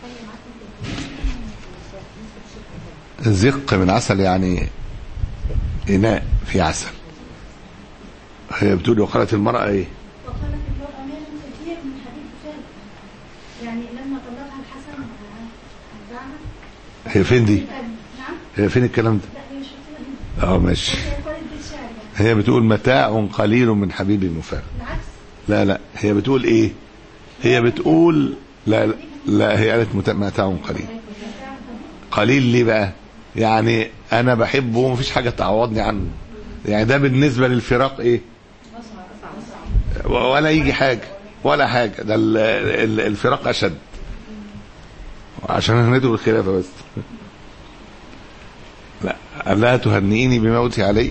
[SPEAKER 2] زق من عسل يعني إناء في عسل. هي بتقول وقالت المرأة إيه؟
[SPEAKER 5] وقالت المرأة مال كثير من حديث فارغ، يعني لما طلقها الحسن أرجعها.
[SPEAKER 2] هي فين دي؟
[SPEAKER 5] نعم؟
[SPEAKER 2] هي فين الكلام ده؟
[SPEAKER 5] لا هي مش فاكرة.
[SPEAKER 2] اه ماشي. هي بتقول متاع قليل من حبيب مفارق.
[SPEAKER 5] بالعكس
[SPEAKER 2] لا لا هي بتقول ايه؟ هي بتقول لا لا هي قالت متاع قليل. قليل ليه بقى؟ يعني انا بحبه ومفيش حاجه تعوضني عنه، يعني ده بالنسبه للفراق ايه؟ ولا يجي حاجه ولا حاجه، ده الفراق اشد عشان هنده بالخلافه بس. لا لا تهنئيني بموتي علي،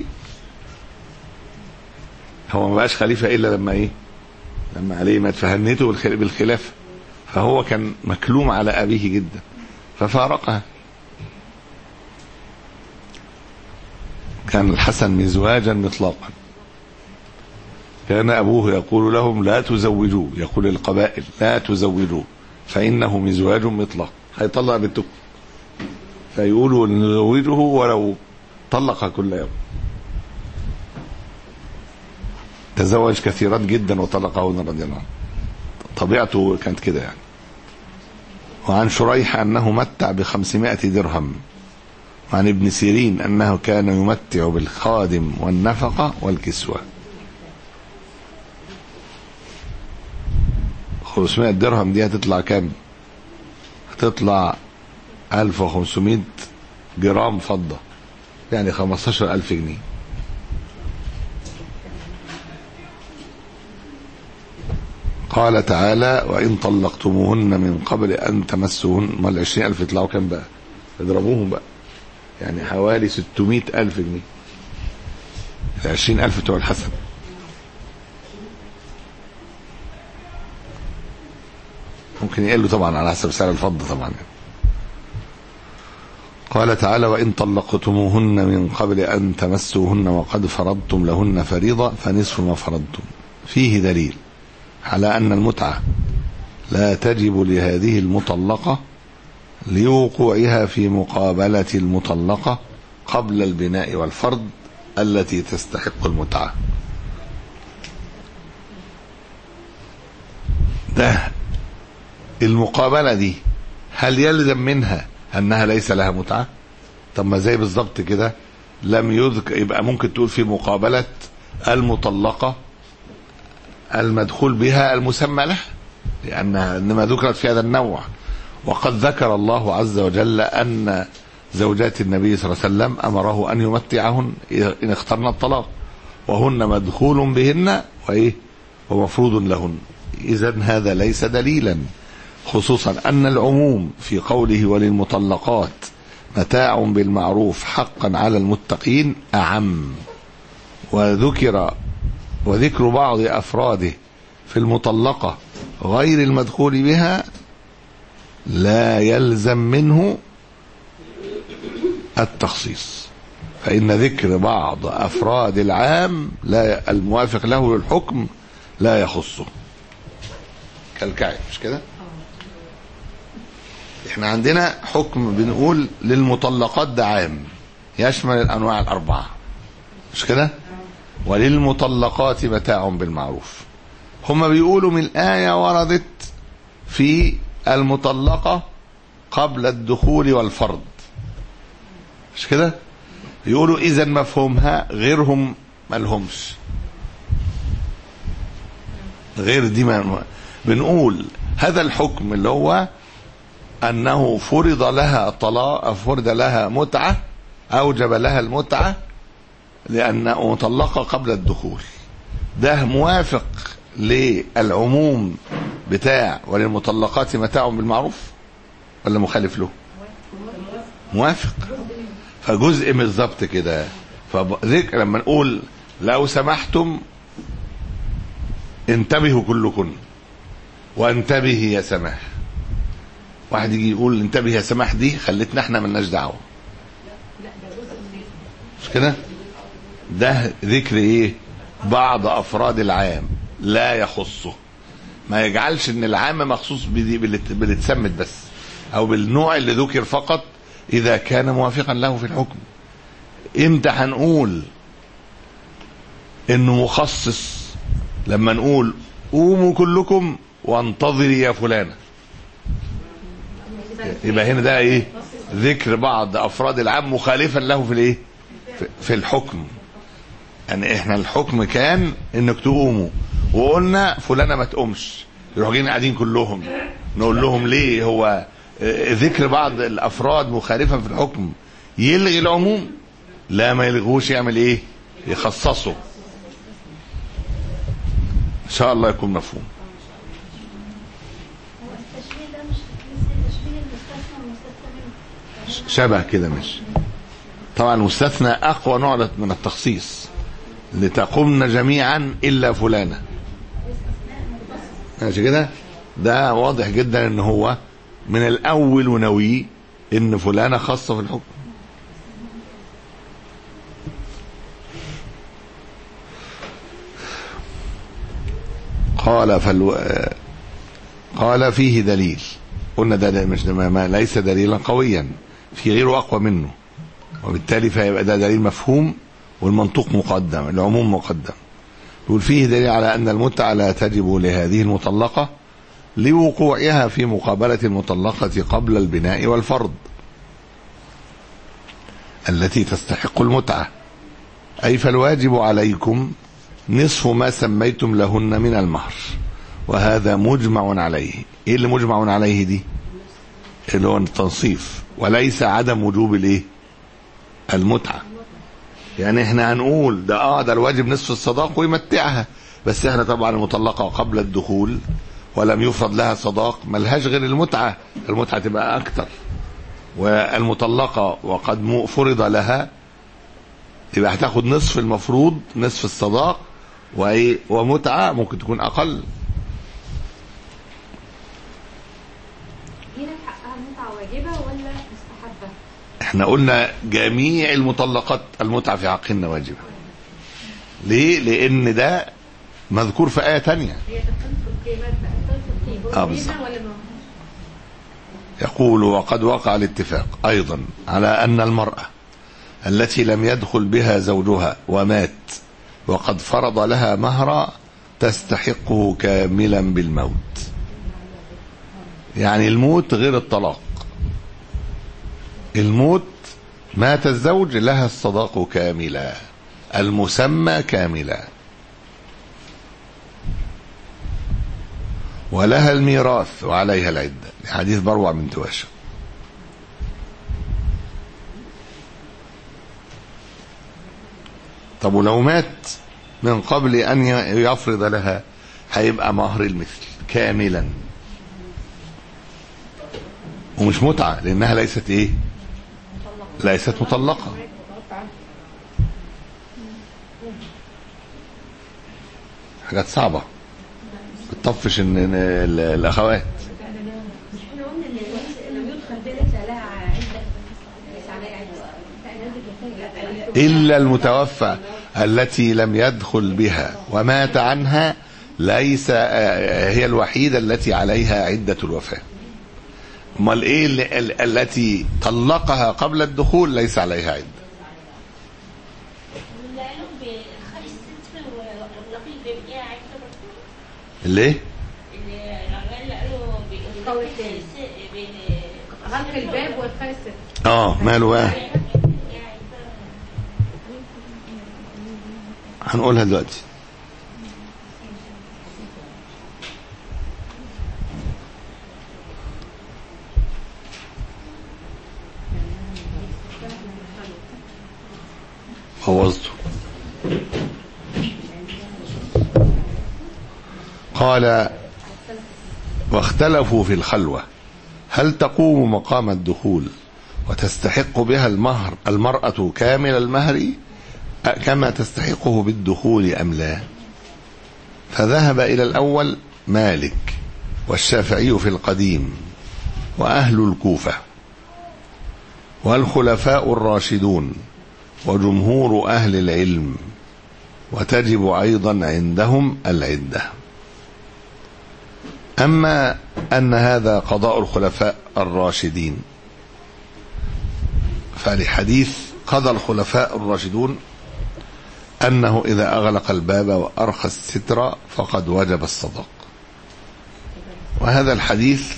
[SPEAKER 2] هو ما بقاش خليفه الا لما ايه؟ لما عليه مات، فهنيته بالخلافه، فهو كان مكلوم على ابيه جدا ففارقها. كان الحسن مزواجا مطلقا، كان ابوه يقول لهم لا تزوجوه، يقول القبائل لا تزوجوه فانه مزواج مطلق، هيطلق بنتكم، فيقولوا نزوجه ولو طلق كل يوم. تزوج كثيرات جدا وطلقهن رضي الله عنه، طبيعته كانت كده يعني. وعن شريح انه متع بخمسمائة درهم، وعن ابن سيرين انه كان يمتع بالخادم والنفقة والكسوة. خمسمائة درهم دي هتطلع كام؟ هتطلع ألف وخمسمائة جرام فضة، يعني خمستاشر ألف جنيه. قال تعالى وإن طلقتموهن من قبل أن تمسوهن، ما العشرين ألف يطلعوا كام بقى؟ اضربوهم بقى، يعني حوالي ستمائة ألف جنيه. العشرين ألف بتوع الحسن. ممكن يقلوا طبعا على حسب سعر الفضة طبعا. قال تعالى وإن طلقتموهن من قبل أن تمسوهن وقد فرضتم لهن فريضة فنصف ما فرضتم. فيه دليل على أن المتعة لا تجب لهذه المطلقة لوقوعها في مقابلة المطلقة قبل البناء والفرض التي تستحق المتعة. ده المقابلة دي هل يلزم منها أنها ليس لها متعة؟ طب ما زي بالظبط كده لم يذكر، يبقى ممكن تقول في مقابلة المطلقة المدخول بها المسمى له، لأنها إنما ذكرت في هذا النوع. وقد ذكر الله عز وجل أن زوجات النبي صلى الله عليه وسلم أمره أن يمتعهن إن اخترن الطلاق، وهن مدخول بهن وإيه ومفروض لهن. إذن هذا ليس دليلا، خصوصا أن العموم في قوله وللمطلقات متاع بالمعروف حقا على المتقين أعم، وذكر وذكر بعض أفراده في المطلقة غير المدخول بها لا يلزم منه التخصيص، فإن ذكر بعض أفراد العام لا الموافق له للحكم لا يخصه. كالكعب مش كده؟ احنا عندنا حكم بنقول للمطلقات ده عام يشمل الأنواع الأربعة مش كده؟ وللمطلقات متاع بالمعروف. هم بيقولوا من الآية وردت في المطلقة قبل الدخول والفرض مش كده؟ يقولوا إذا مفهومها غيرهم ملهمش، غير دي ما بنقول هذا الحكم اللي هو أنه فرض لها طلاق، فرض لها متعة، أوجب لها المتعة لأنه مطلقة قبل الدخول، ده موافق للعموم بتاع وللمطلقات متاع بالمعروف ولا مخالف له؟ موافق. فجزء من الضبط كده. فذكر لما نقول لو سمحتم انتبهوا كلكم وانتبه يا سماح، واحد يجي يقول انتبه يا سماح دي خلتنا احنا ملناش دعوه مش كده؟ ده ذكر ايه؟ بعض افراد العام لا يخصه، ما يجعلش ان العام مخصوص باللي اتسمت بس او بالنوع اللي ذكر فقط اذا كان موافقا له في الحكم. امتى هنقول انه مخصص؟ لما نقول قوموا كلكم وانتظري يا فلانة، يبقى هنا ده ايه؟ ذكر بعض افراد العام مخالفا له في الايه؟ في الحكم. يعني احنا الحكم كان انك تقوموا وقلنا فلانة ما تقومش، يروحوا جايين قاعدين كلهم نقول لهم ليه؟ هو ذكر بعض الافراد مخالفا في الحكم يلغي العموم؟ لا ما يلغوش، يعمل ايه؟ يخصصه. ان شاء الله يكون مفهوم.
[SPEAKER 5] هو التشبيه ده مش تشبيه المستثنى والمستثنى منه
[SPEAKER 2] شبه كده مش طبعا. المستثنى اقوى نوع من التخصيص، لتقمن جميعا الا فلانة، ماشي كده؟ ده واضح جدا ان هو من الاول ونوي ان فلانة خاصة في الحكم. قال فالو... قال فيه دليل. قلنا ده مش ما ليس دليلا قويا، في غيره اقوى منه، وبالتالي فيبقى ده دليل مفهوم والمنطوق مقدم، العموم مقدم. يقول فيه دليل على ان المتعة لا تجب لهذه المطلقة لوقوعها في مقابلة المطلقة قبل البناء والفرض التي تستحق المتعة، أي فالواجب عليكم نصف ما سميتم لهن من المهر، وهذا مجمع عليه. ايه اللي مجمع عليه دي؟ اللي هو التنصيف، وليس عدم وجوب الايه؟ المتعة. يعني احنا هنقول ده اه ده الواجب نصف الصداق ويمتعها، بس احنا طبعا المطلقة قبل الدخول ولم يفرض لها صداق ملهاش غير المتعة، المتعة تبقى اكتر. والمطلقة وقد فرض لها يبقى هتاخد نصف المفروض، نصف الصداق، وايه ومتعة ممكن تكون اقل.
[SPEAKER 4] هنا حقها المتعة واجبة ولا مستحبة؟
[SPEAKER 2] احنا قلنا جميع المطلقات المتعة في حقهن واجبة. ليه؟ لان ده مذكور في آية تانية.
[SPEAKER 3] هي تدخل في القيمات بقى، تدخل في
[SPEAKER 2] اه بالظبط.
[SPEAKER 3] ولا ما؟
[SPEAKER 2] يقول وقد وقع الاتفاق ايضا على ان المرأة التي لم يدخل بها زوجها ومات وقد فرض لها مهرا تستحقه كاملا بالموت. يعني الموت غير الطلاق، الموت مات الزوج لها الصداق كاملا، المسمى كاملا، ولها الميراث وعليها العدة، حديث بروع بنت واشم. طب ولو مات من قبل أن يفرض لها هيبقى مهر المثل كاملا، ومش متعة لأنها ليست إيه؟ ليست مطلقة. حاجات صعبة بتطفش إن الأخوات.
[SPEAKER 4] مش احنا قلنا ان لم يدخل بها ليس لها عدة، ليس عليها عدة
[SPEAKER 2] إلا المتوفى التي لم يدخل بها ومات عنها ليس هي الوحيدة التي عليها عدة الوفاة. امال ايه التي طلقها قبل الدخول ليس عليها عدة؟ ليه؟
[SPEAKER 3] غلق الباب والخاسر.
[SPEAKER 2] اه ماله بقى؟ هنقولها دلوقتي. بوظته. قال واختلفوا في الخلوة هل تقوم مقام الدخول وتستحق بها المهر المرأة كامل المهر كما تستحقه بالدخول أم لا؟ فذهب إلى الأول مالك والشافعي في القديم وأهل الكوفة والخلفاء الراشدون وجمهور أهل العلم، وتجب أيضا عندهم العدة. أما أن هذا قضاء الخلفاء الراشدين فلحديث قضى الخلفاء الراشدون أنه إذا أغلق الباب وأرخى الستر فقد وجب الصداق. وهذا الحديث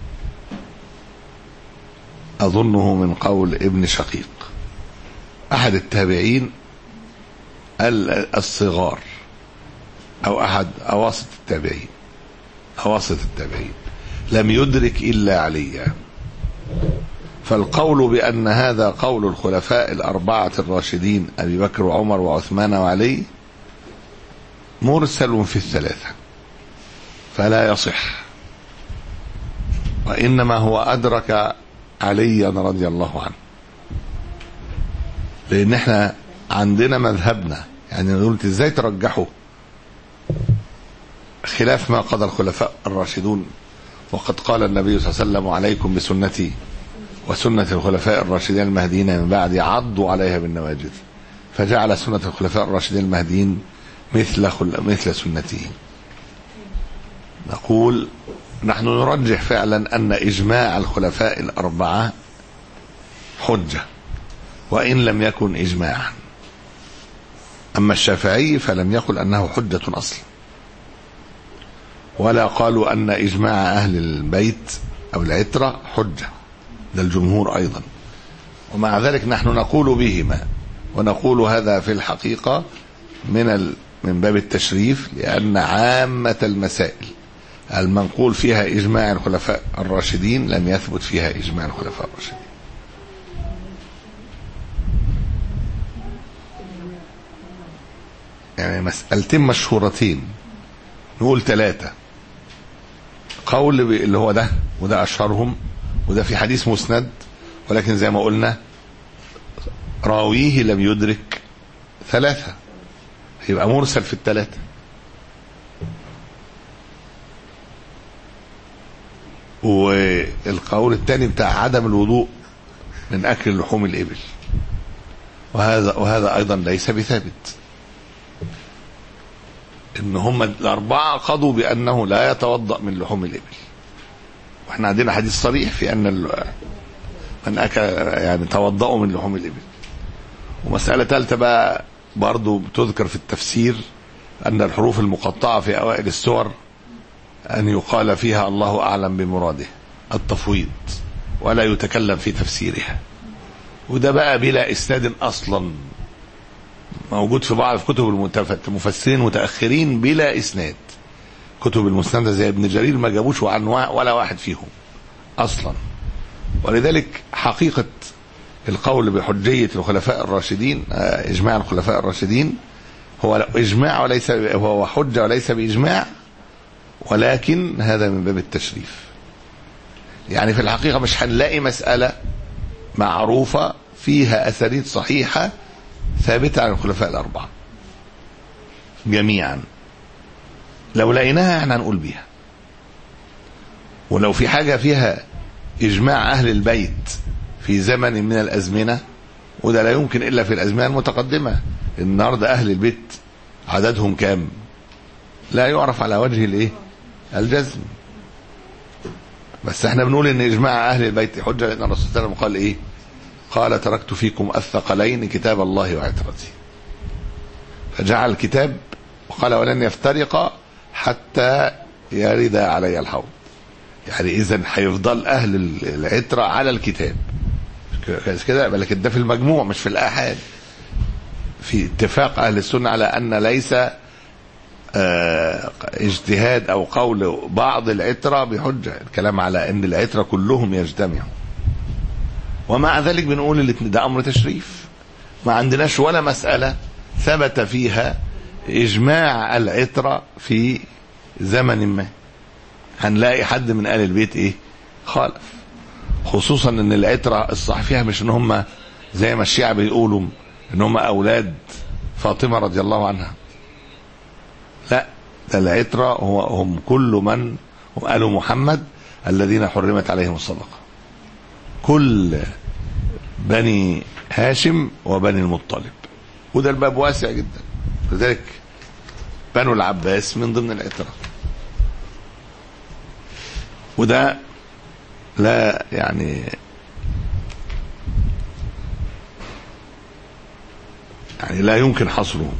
[SPEAKER 2] أظنه من قول ابن شقيق أحد التابعين الصغار أو أحد أواسط التابعين أواسط التابعين لم يدرك إلا عليا. فالقول بأن هذا قول الخلفاء الأربعة الراشدين أبي بكر وعمر وعثمان وعلي مرسل في الثلاثة فلا يصح، وإنما هو أدرك عليا رضي الله عنه. لأن احنا عندنا مذهبنا، يعني قلت ازاي ترجحوا خلاف ما قضى الخلفاء الراشدون، وقد قال النبي صلى الله عليه وسلم عليكم بسنتي وسنة الخلفاء الراشدين المهديين من بعد عضوا عليها بالنواجذ، فجعل سنة الخلفاء الراشدين المهديين مثل مثل سنته. نقول نحن نرجح فعلا أن إجماع الخلفاء الأربعة حجة وإن لم يكن إجماعا. أما الشافعي فلم يقل أنه حجة أصلا، ولا قالوا أن إجماع أهل البيت أو العترة حجة، ده الجمهور أيضا. ومع ذلك نحن نقول بهما، ونقول هذا في الحقيقة من من باب التشريف، لأن عامة المسائل المنقول فيها إجماع الخلفاء الراشدين لم يثبت فيها إجماع الخلفاء الراشدين. يعني مسألتين مشهورتين، نقول ثلاثة، قول اللي هو ده وده أشهرهم، وده في حديث مسند، ولكن زي ما قلنا راويه لم يدرك ثلاثة، يبقى مرسل في الثلاثة. والقول الثاني بتاع عدم الوضوء من أكل لحوم الإبل، وهذا وهذا أيضا ليس بثابت. إن هم الأربعة قضوا بأنه لا يتوضأ من لحوم الإبل، واحنا عندنا حديث صريح في أن من أكل يعني توضأوا من لحوم الإبل. ومسألة ثالثة بقى برضو بتذكر في التفسير، أن الحروف المقطعة في أوائل السور أن يقال فيها الله أعلم بمراده، التفويض، ولا يتكلم في تفسيرها. وده بقى بلا إسناد أصلا، موجود في بعض في كتب المفسرين متأخرين بلا إسناد. كتب المسندة زي ابن جرير ما جابوش عن ولا واحد فيهم أصلا. ولذلك حقيقة القول بحجية الخلفاء الراشدين، إجماع الخلفاء الراشدين، هو إجماع وليس هو حجة وليس بإجماع، ولكن هذا من باب التشريف. يعني في الحقيقة مش هنلاقي مسألة معروفة فيها أسانيد صحيحة ثابتة عن الخلفاء الأربعة جميعا. لو لقيناها احنا هنقول بيها. ولو في حاجة فيها إجماع أهل البيت في زمن من الأزمنة، وده لا يمكن إلا في الأزمنة المتقدمة. النهاردة أهل البيت عددهم كام؟ لا يعرف على وجه الإيه؟ الجزم. بس احنا بنقول إن إجماع أهل البيت حجة، لأن الرسول صلى الله عليه وسلم قال إيه؟ قال تركت فيكم الثقلين كتاب الله وعترتي، فجعل الكتاب وقال ولن يفترق حتى يرد علي الحوض. يعني إذن هيفضل أهل العترة على الكتاب كده، لكن ده في المجموع مش في الآحاد. في اتفاق أهل السنة على أن ليس اه اجتهاد أو قول بعض العترة بحجة، الكلام على أن العترة كلهم يجتمعوا. ومع ذلك بنقول اللي ده أمر تشريف، ما عندناش ولا مسألة ثبت فيها إجماع العترة في زمن ما. هنلاقي حد من آل البيت إيه خالف، خصوصا أن العترة الصح فيها مش أن هم زي ما الشيعة بيقولوا أن هم أولاد فاطمة رضي الله عنها، لا، ده العترة هو هم كل من هم آل محمد الذين حرمت عليهم الصدقة، كل بني هاشم وبني المطلب. وده الباب واسع جدا، لذلك بنو العباس من ضمن العترة. وده لا يعني يعني لا يمكن حصره.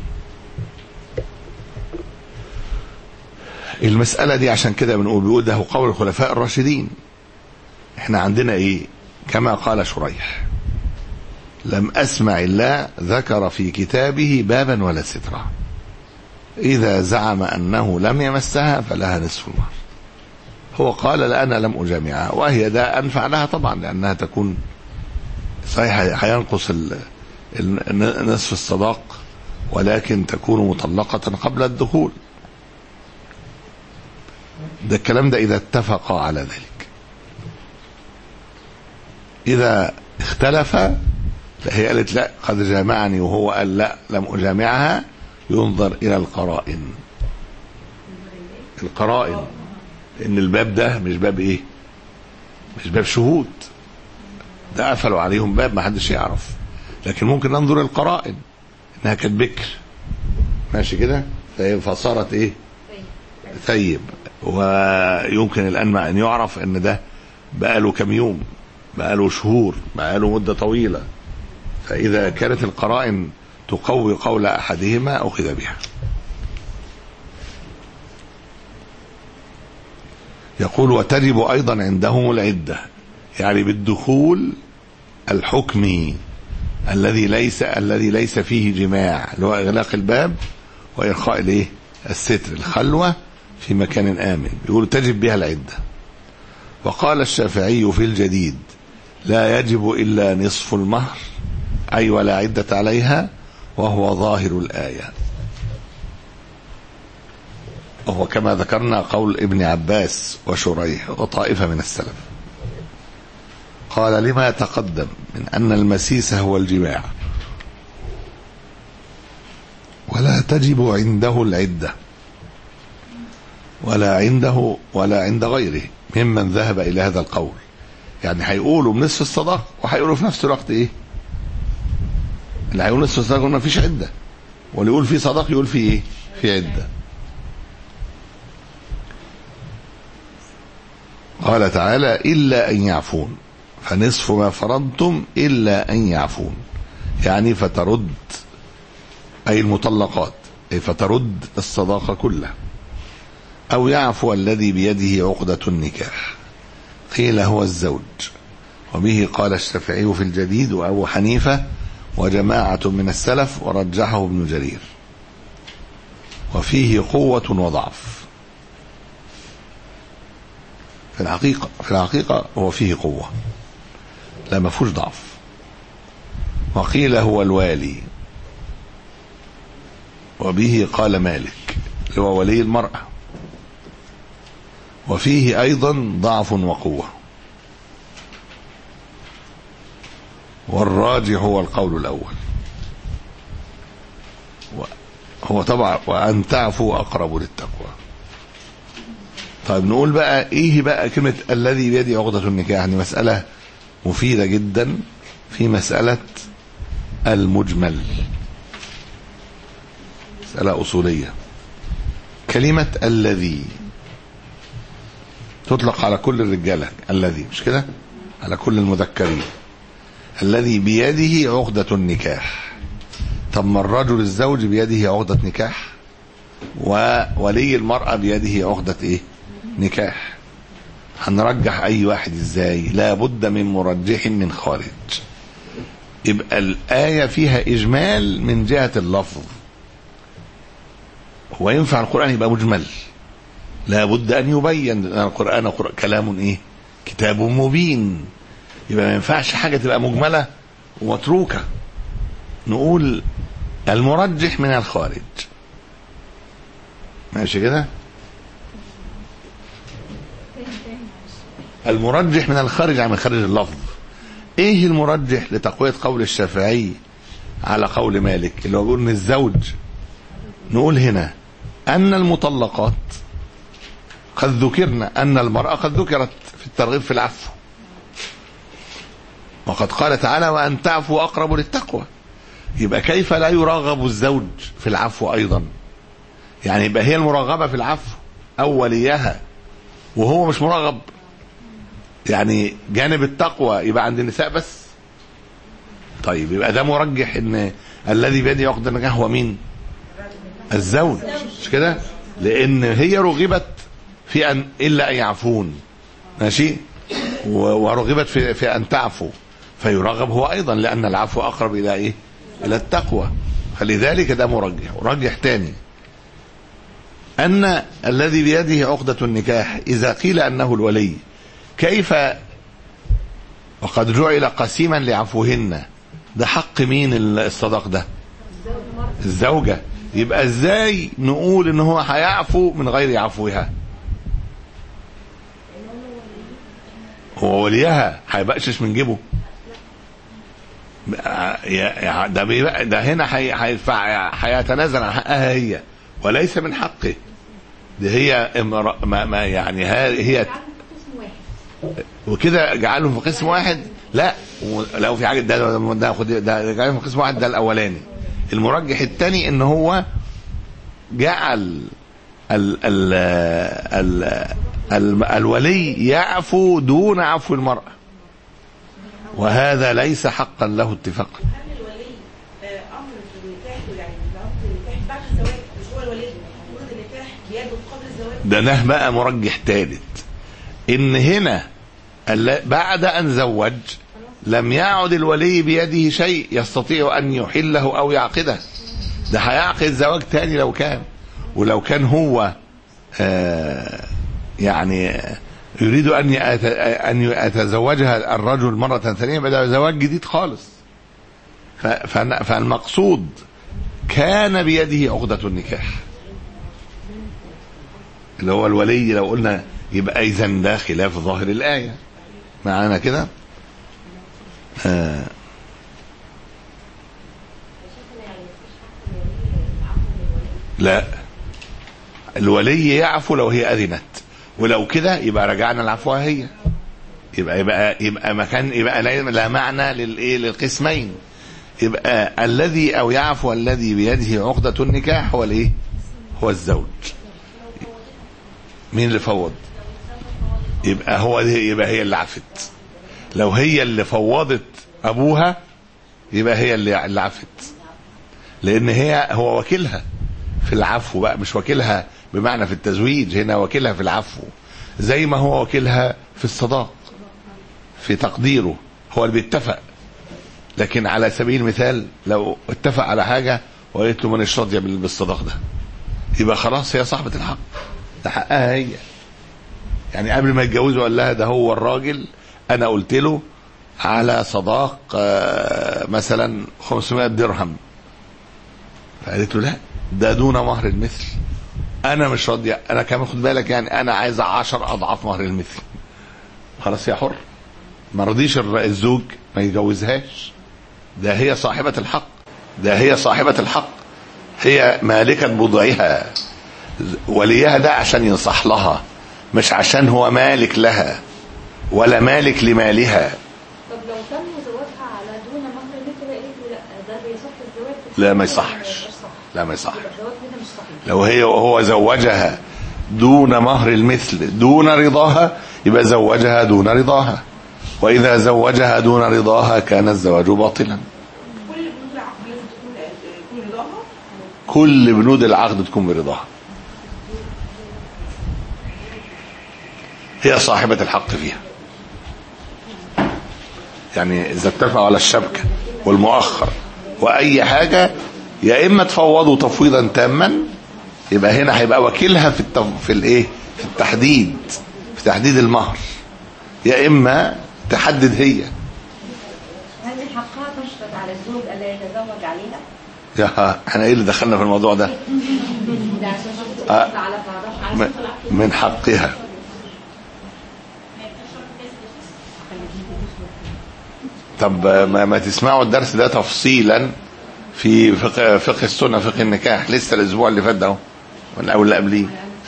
[SPEAKER 2] المسألة دي عشان كده بنقول بيقول ده هو قول الخلفاء الراشدين. احنا عندنا ايه؟ كما قال شريح: لم أسمع الله ذكر في كتابه بابا ولا سترة. إذا زعم أنه لم يمسها فلها نصف المهر. هو قال لا أنا لم أجامعها، وهي ده أنفع لها طبعا، لأنها تكون صحيح هينقص نصف الصداق، ولكن تكون مطلقة قبل الدخول. ده الكلام ده إذا اتفقا على ذلك. إذا اختلف، هي قالت لا قد جامعني وهو قال لا لم أجامعها، ينظر إلى القرائن. القرائن إن الباب ده مش باب إيه؟ مش باب شهود، ده قفلوا عليهم باب ما حدش يعرف، لكن ممكن ننظر القرائن إنها كانت بكر، ماشي كده، فصارت إيه؟ ثيب. ويمكن الآن أن يعرف إن ده بقاله كم يوم، بقاله شهور، بقاله مدة طويلة. فإذا كانت القرائن تقوي قول أحدهما أخذ بها. يقول وتجب أيضا عندهم العدة، يعني بالدخول الحكمي الذي ليس الذي ليس فيه جماع، اللي هو إغلاق الباب وإرخاء الايه الستر، الخلوة في مكان آمن، يقول تجب بها العدة. وقال الشافعي في الجديد لا يجب إلا نصف المهر، أي ولا عدة عليها، وهو ظاهر الآية، وهو كما ذكرنا قول ابن عباس وشريح وطائفة من السلف. قال لما تقدم من أن المسيس هو الجماع، ولا تجب عنده العدة، ولا عنده ولا عند غيره ممن ذهب إلى هذا القول. يعني هيقولوا بنصف الصداق، وهيقولوا في نفس الوقت إيه؟ اللي هيقول نصف الصداق ما فيش عدة، واللي يقول في صداق يقول في إيه؟ في عدة. قال تعالى إلا أن يعفون، فنصف ما فرضتم إلا أن يعفون، يعني فترد، أي المطلقات، أي فترد الصداقة كلها، أو يعفو الذي بيده عقدة النكاح، قيل هو الزوج. وبه قال الشافعي في الجديد وأبو حنيفة وجماعة من السلف، ورجحه ابن جرير. وفيه قوة وضعف. في الحقيقة في الحقيقة هو فيه قوة، لا ما فيهوش ضعف. وقيل هو الوالي، وبه قال مالك اللي هو ولي المرأة. وفيه أيضا ضعف وقوة، والراجح هو القول الأول. هو طبعا وأن تعفوا أقرب للتقوى. طيب نقول بقى إيه بقى كلمة الذي بيده عقدة النكاح؟ يعني مسألة مفيدة جدا في مسألة المجمل، مسألة أصولية. كلمة الذي تطلق على كل الرجالة، الذي مش كده، على كل المذكرين، الذي بيده عقدة النكاح. طب ما الرجل الزوج بيده عقدة نكاح، وولي المرأة بيده عقدة ايه؟ نكاح. هنرجح اي واحد ازاي؟ لا بد من مرجح من خارج. يبقى الآية فيها إجمال من جهة اللفظ. هو ينفع القرآن يبقى مجمل؟ لا بد أن يبين، لأن القرآن كلام إيه؟ كتاب مبين. يبقى ما ينفعش حاجة تبقى مجملة ومتروكة. نقول المرجح من الخارج، ماشي كده؟ المرجح من الخارج يعني من خارج اللفظ. ايه المرجح لتقوية قول الشافعي على قول مالك اللي هو بيقول ان الزوج؟ نقول هنا ان المطلقات قد ذكرنا، ان المرأة قد ذكرت في الترغيب في العفو، وقد قال تعالى وان تعفوا اقرب للتقوى. يبقى كيف لا يرغب الزوج في العفو ايضا؟ يعني يبقى هي المرغبة في العفو او وليها وهو مش مرغب، يعني جانب التقوى يبقى عند النساء بس. طيب يبقى ده مرجح ان الذي بيده عقدة النكاح هو مين؟ الزوج، مش كده؟ لان هي رغبت في ان الا ان يعفون، ماشي، ورغبت في في ان تعفو، فيرغب هو ايضا، لان العفو اقرب الى ايه؟ الى التقوى. فلذلك ده مرجح. مرجح تاني أن الذي بيده عقدة النكاح إذا قيل أنه الولي كيف وقد جعل قسيما لعفوهن، ده حق مين الصداق ده؟ الزوجة. يبقى ازاي نقول ان هو هيعفو من غير عفوها؟ هو وليها هيبقشش من جيبه ده بيبقى ده هنا هيدفع هيتنازل عن حقها هي وليس من حقه. دي هي ما, ما يعني هي وكده جعلهم في قسم واحد. لا لو في حاجه ده ده خد ده جعلهم في قسم واحد، ده الاولاني. المرجح الثاني ان هو جعل ال ال ال ال الولي يعفو دون عفو المرأة، وهذا ليس حقا له اتفاقا.
[SPEAKER 6] هل الولي امر في النكاح يعني عقد النكاح بعد الزواج مش هو الولي عقد النكاح بيده قبل الزواج؟
[SPEAKER 2] ده نه بقى مرجح ثالث، ان هنا بعد ان زوج لم يعد الولي بيده شيء يستطيع ان يحله او يعقده. ده هيعقد زواج تاني لو كان، ولو كان هو آه يعني يريد ان ان يتزوجها الرجل مره ثانيه بدأ زواج جديد خالص. فالمقصود كان بيده عقدة النكاح اللي هو الولي. لو قلنا يبقى اذن ده خلاف ظاهر الآية معانا كده. آه لا، الولي يعفو لو هي أذنت، ولو كده يبقى رجعنا العفوها هي. يبقى يبقى يبقى مكان يبقى لا معنى للايه للقسمين. يبقى الذي او يعفو الذي بيده عقدة النكاح هو الايه؟ هو الزوج. مين اللي فوض؟ يبقى هو يبقى هي اللي عفت. لو هي اللي فوضت ابوها يبقى هي اللي اللي عفت، لان هي هو وكيلها في العفو بقى، مش وكيلها بمعنى في التزويج، هنا وكيلها في العفو زي ما هو وكيلها في الصداق في تقديره، هو اللي بيتفق. لكن على سبيل المثال لو اتفق على حاجة وقالت له مانيش راضية بالصداق ده، يبقى خلاص هي صاحبة الحق، ده حقها هي. يعني قبل ما يتجوزوا قال لها ده هو الراجل انا قلت له على صداق مثلا خمسمائة درهم، فقالت له لا ده دون مهر المثل، انا مش راضيه، انا كمان خد بالك يعني انا عايزه عشر اضعاف مهر المثل. خلاص يا حر، ما رضيش الزوج ما يجوزهاش، ده هي صاحبة الحق، ده هي صاحبة الحق، هي مالكة بضعها. وليها ده عشان ينصح لها، مش عشان هو مالك لها ولا مالك لمالها.
[SPEAKER 4] طب لو تم زواجها على دون مهر المثل قالت له لا ده بيصح الزواج؟
[SPEAKER 2] لا ما يصحش، لا ما يصح.
[SPEAKER 4] الزواج كده مش صحيح.
[SPEAKER 2] لو هي وهو زوجها دون مهر المثل دون رضاها يبقى زوجها دون رضاها، وإذا زوجها دون رضاها كان الزواج باطلا.
[SPEAKER 6] كل بنود العقد لازم تكون تكون رضاها،
[SPEAKER 2] كل بنود العقد تكون برضاها، هي صاحبة الحق فيها. يعني إذا اتفقوا على الشبكة والمؤخر وأي حاجة، يا إما تفوضوا تفويضا تاما يبقى هنا هيبقى وكيلها في التف... في الإيه؟ في التحديد، في تحديد المهر، يا إما تحدد هي.
[SPEAKER 4] هل حقها تشترط على الزوج ألا يتزوج عليها؟
[SPEAKER 2] يا احنا ايه اللي دخلنا في الموضوع ده؟
[SPEAKER 4] ده عشان شرط
[SPEAKER 2] آه.
[SPEAKER 4] على بعضها
[SPEAKER 2] من حقها. طب ما, ما تسمعوا الدرس ده تفصيلا في فقه فقه السنة فقه النكاح، لسه الاسبوع اللي فات ده ولا اول اللي قبليه؟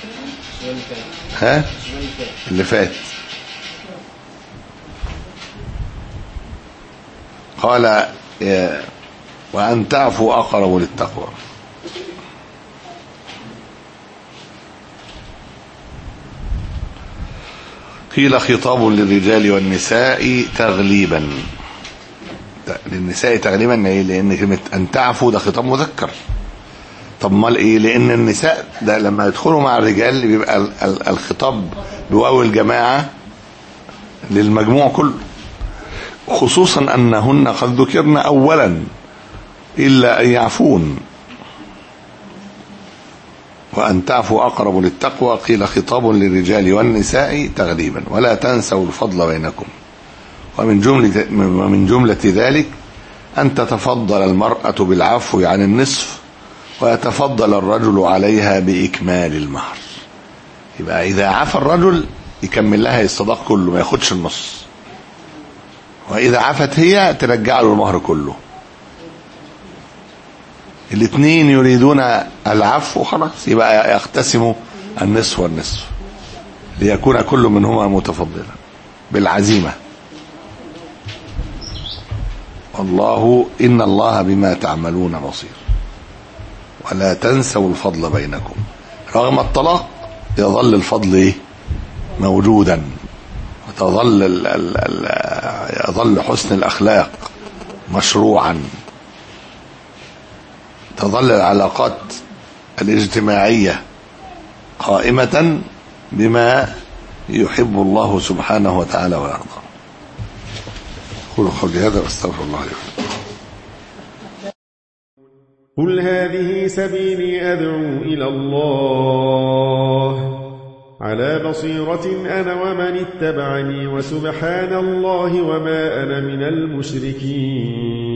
[SPEAKER 2] ها اللي فات. قال وأن تعفوا أقرب للتقوى. قيل خطاب للرجال والنساء تغليبا، للنساء تغليبا لأن كلمة أن تعفوا ده خطاب مذكر. طب مال إيه؟ لأن النساء ده لما يدخلوا مع الرجال بيبقى الخطاب بواو الجماعة للمجموع كله، خصوصا أنهن قد ذكرن أولا إلا أن يعفون. وأن تعفوا أقرب للتقوى، قيل خطاب للرجال والنساء تغليبا. ولا تنسوا الفضل بينكم. ومن جملة, ومن جملة ذلك أن تتفضل المرأة بالعفو عن النصف، ويتفضل الرجل عليها بإكمال المهر. يبقى إذا عفى الرجل يكمل لها الصداق كله، ما ياخدش النص. وإذا عفت هي ترجع له المهر كله. الاثنين يريدون العفو، خلاص يبقى يقتسموا النصف والنصف، ليكون كل منهما متفضلا بالعزيمة. والله إن الله بما تعملون بصير. ولا تنسوا الفضل بينكم. رغم الطلاق يظل الفضل إيه؟ موجودا، وتظل ال ال ال يظل حسن الأخلاق مشروعا، تظل العلاقات الاجتماعية قائمة بما يحب الله سبحانه وتعالى ويرضى. قولوا قولي هذا واستغفر الله لكم.
[SPEAKER 7] قل هذه سبيلي أدعو إلى الله على بصيرة أنا ومن اتبعني، وسبحان الله وما أنا من المشركين.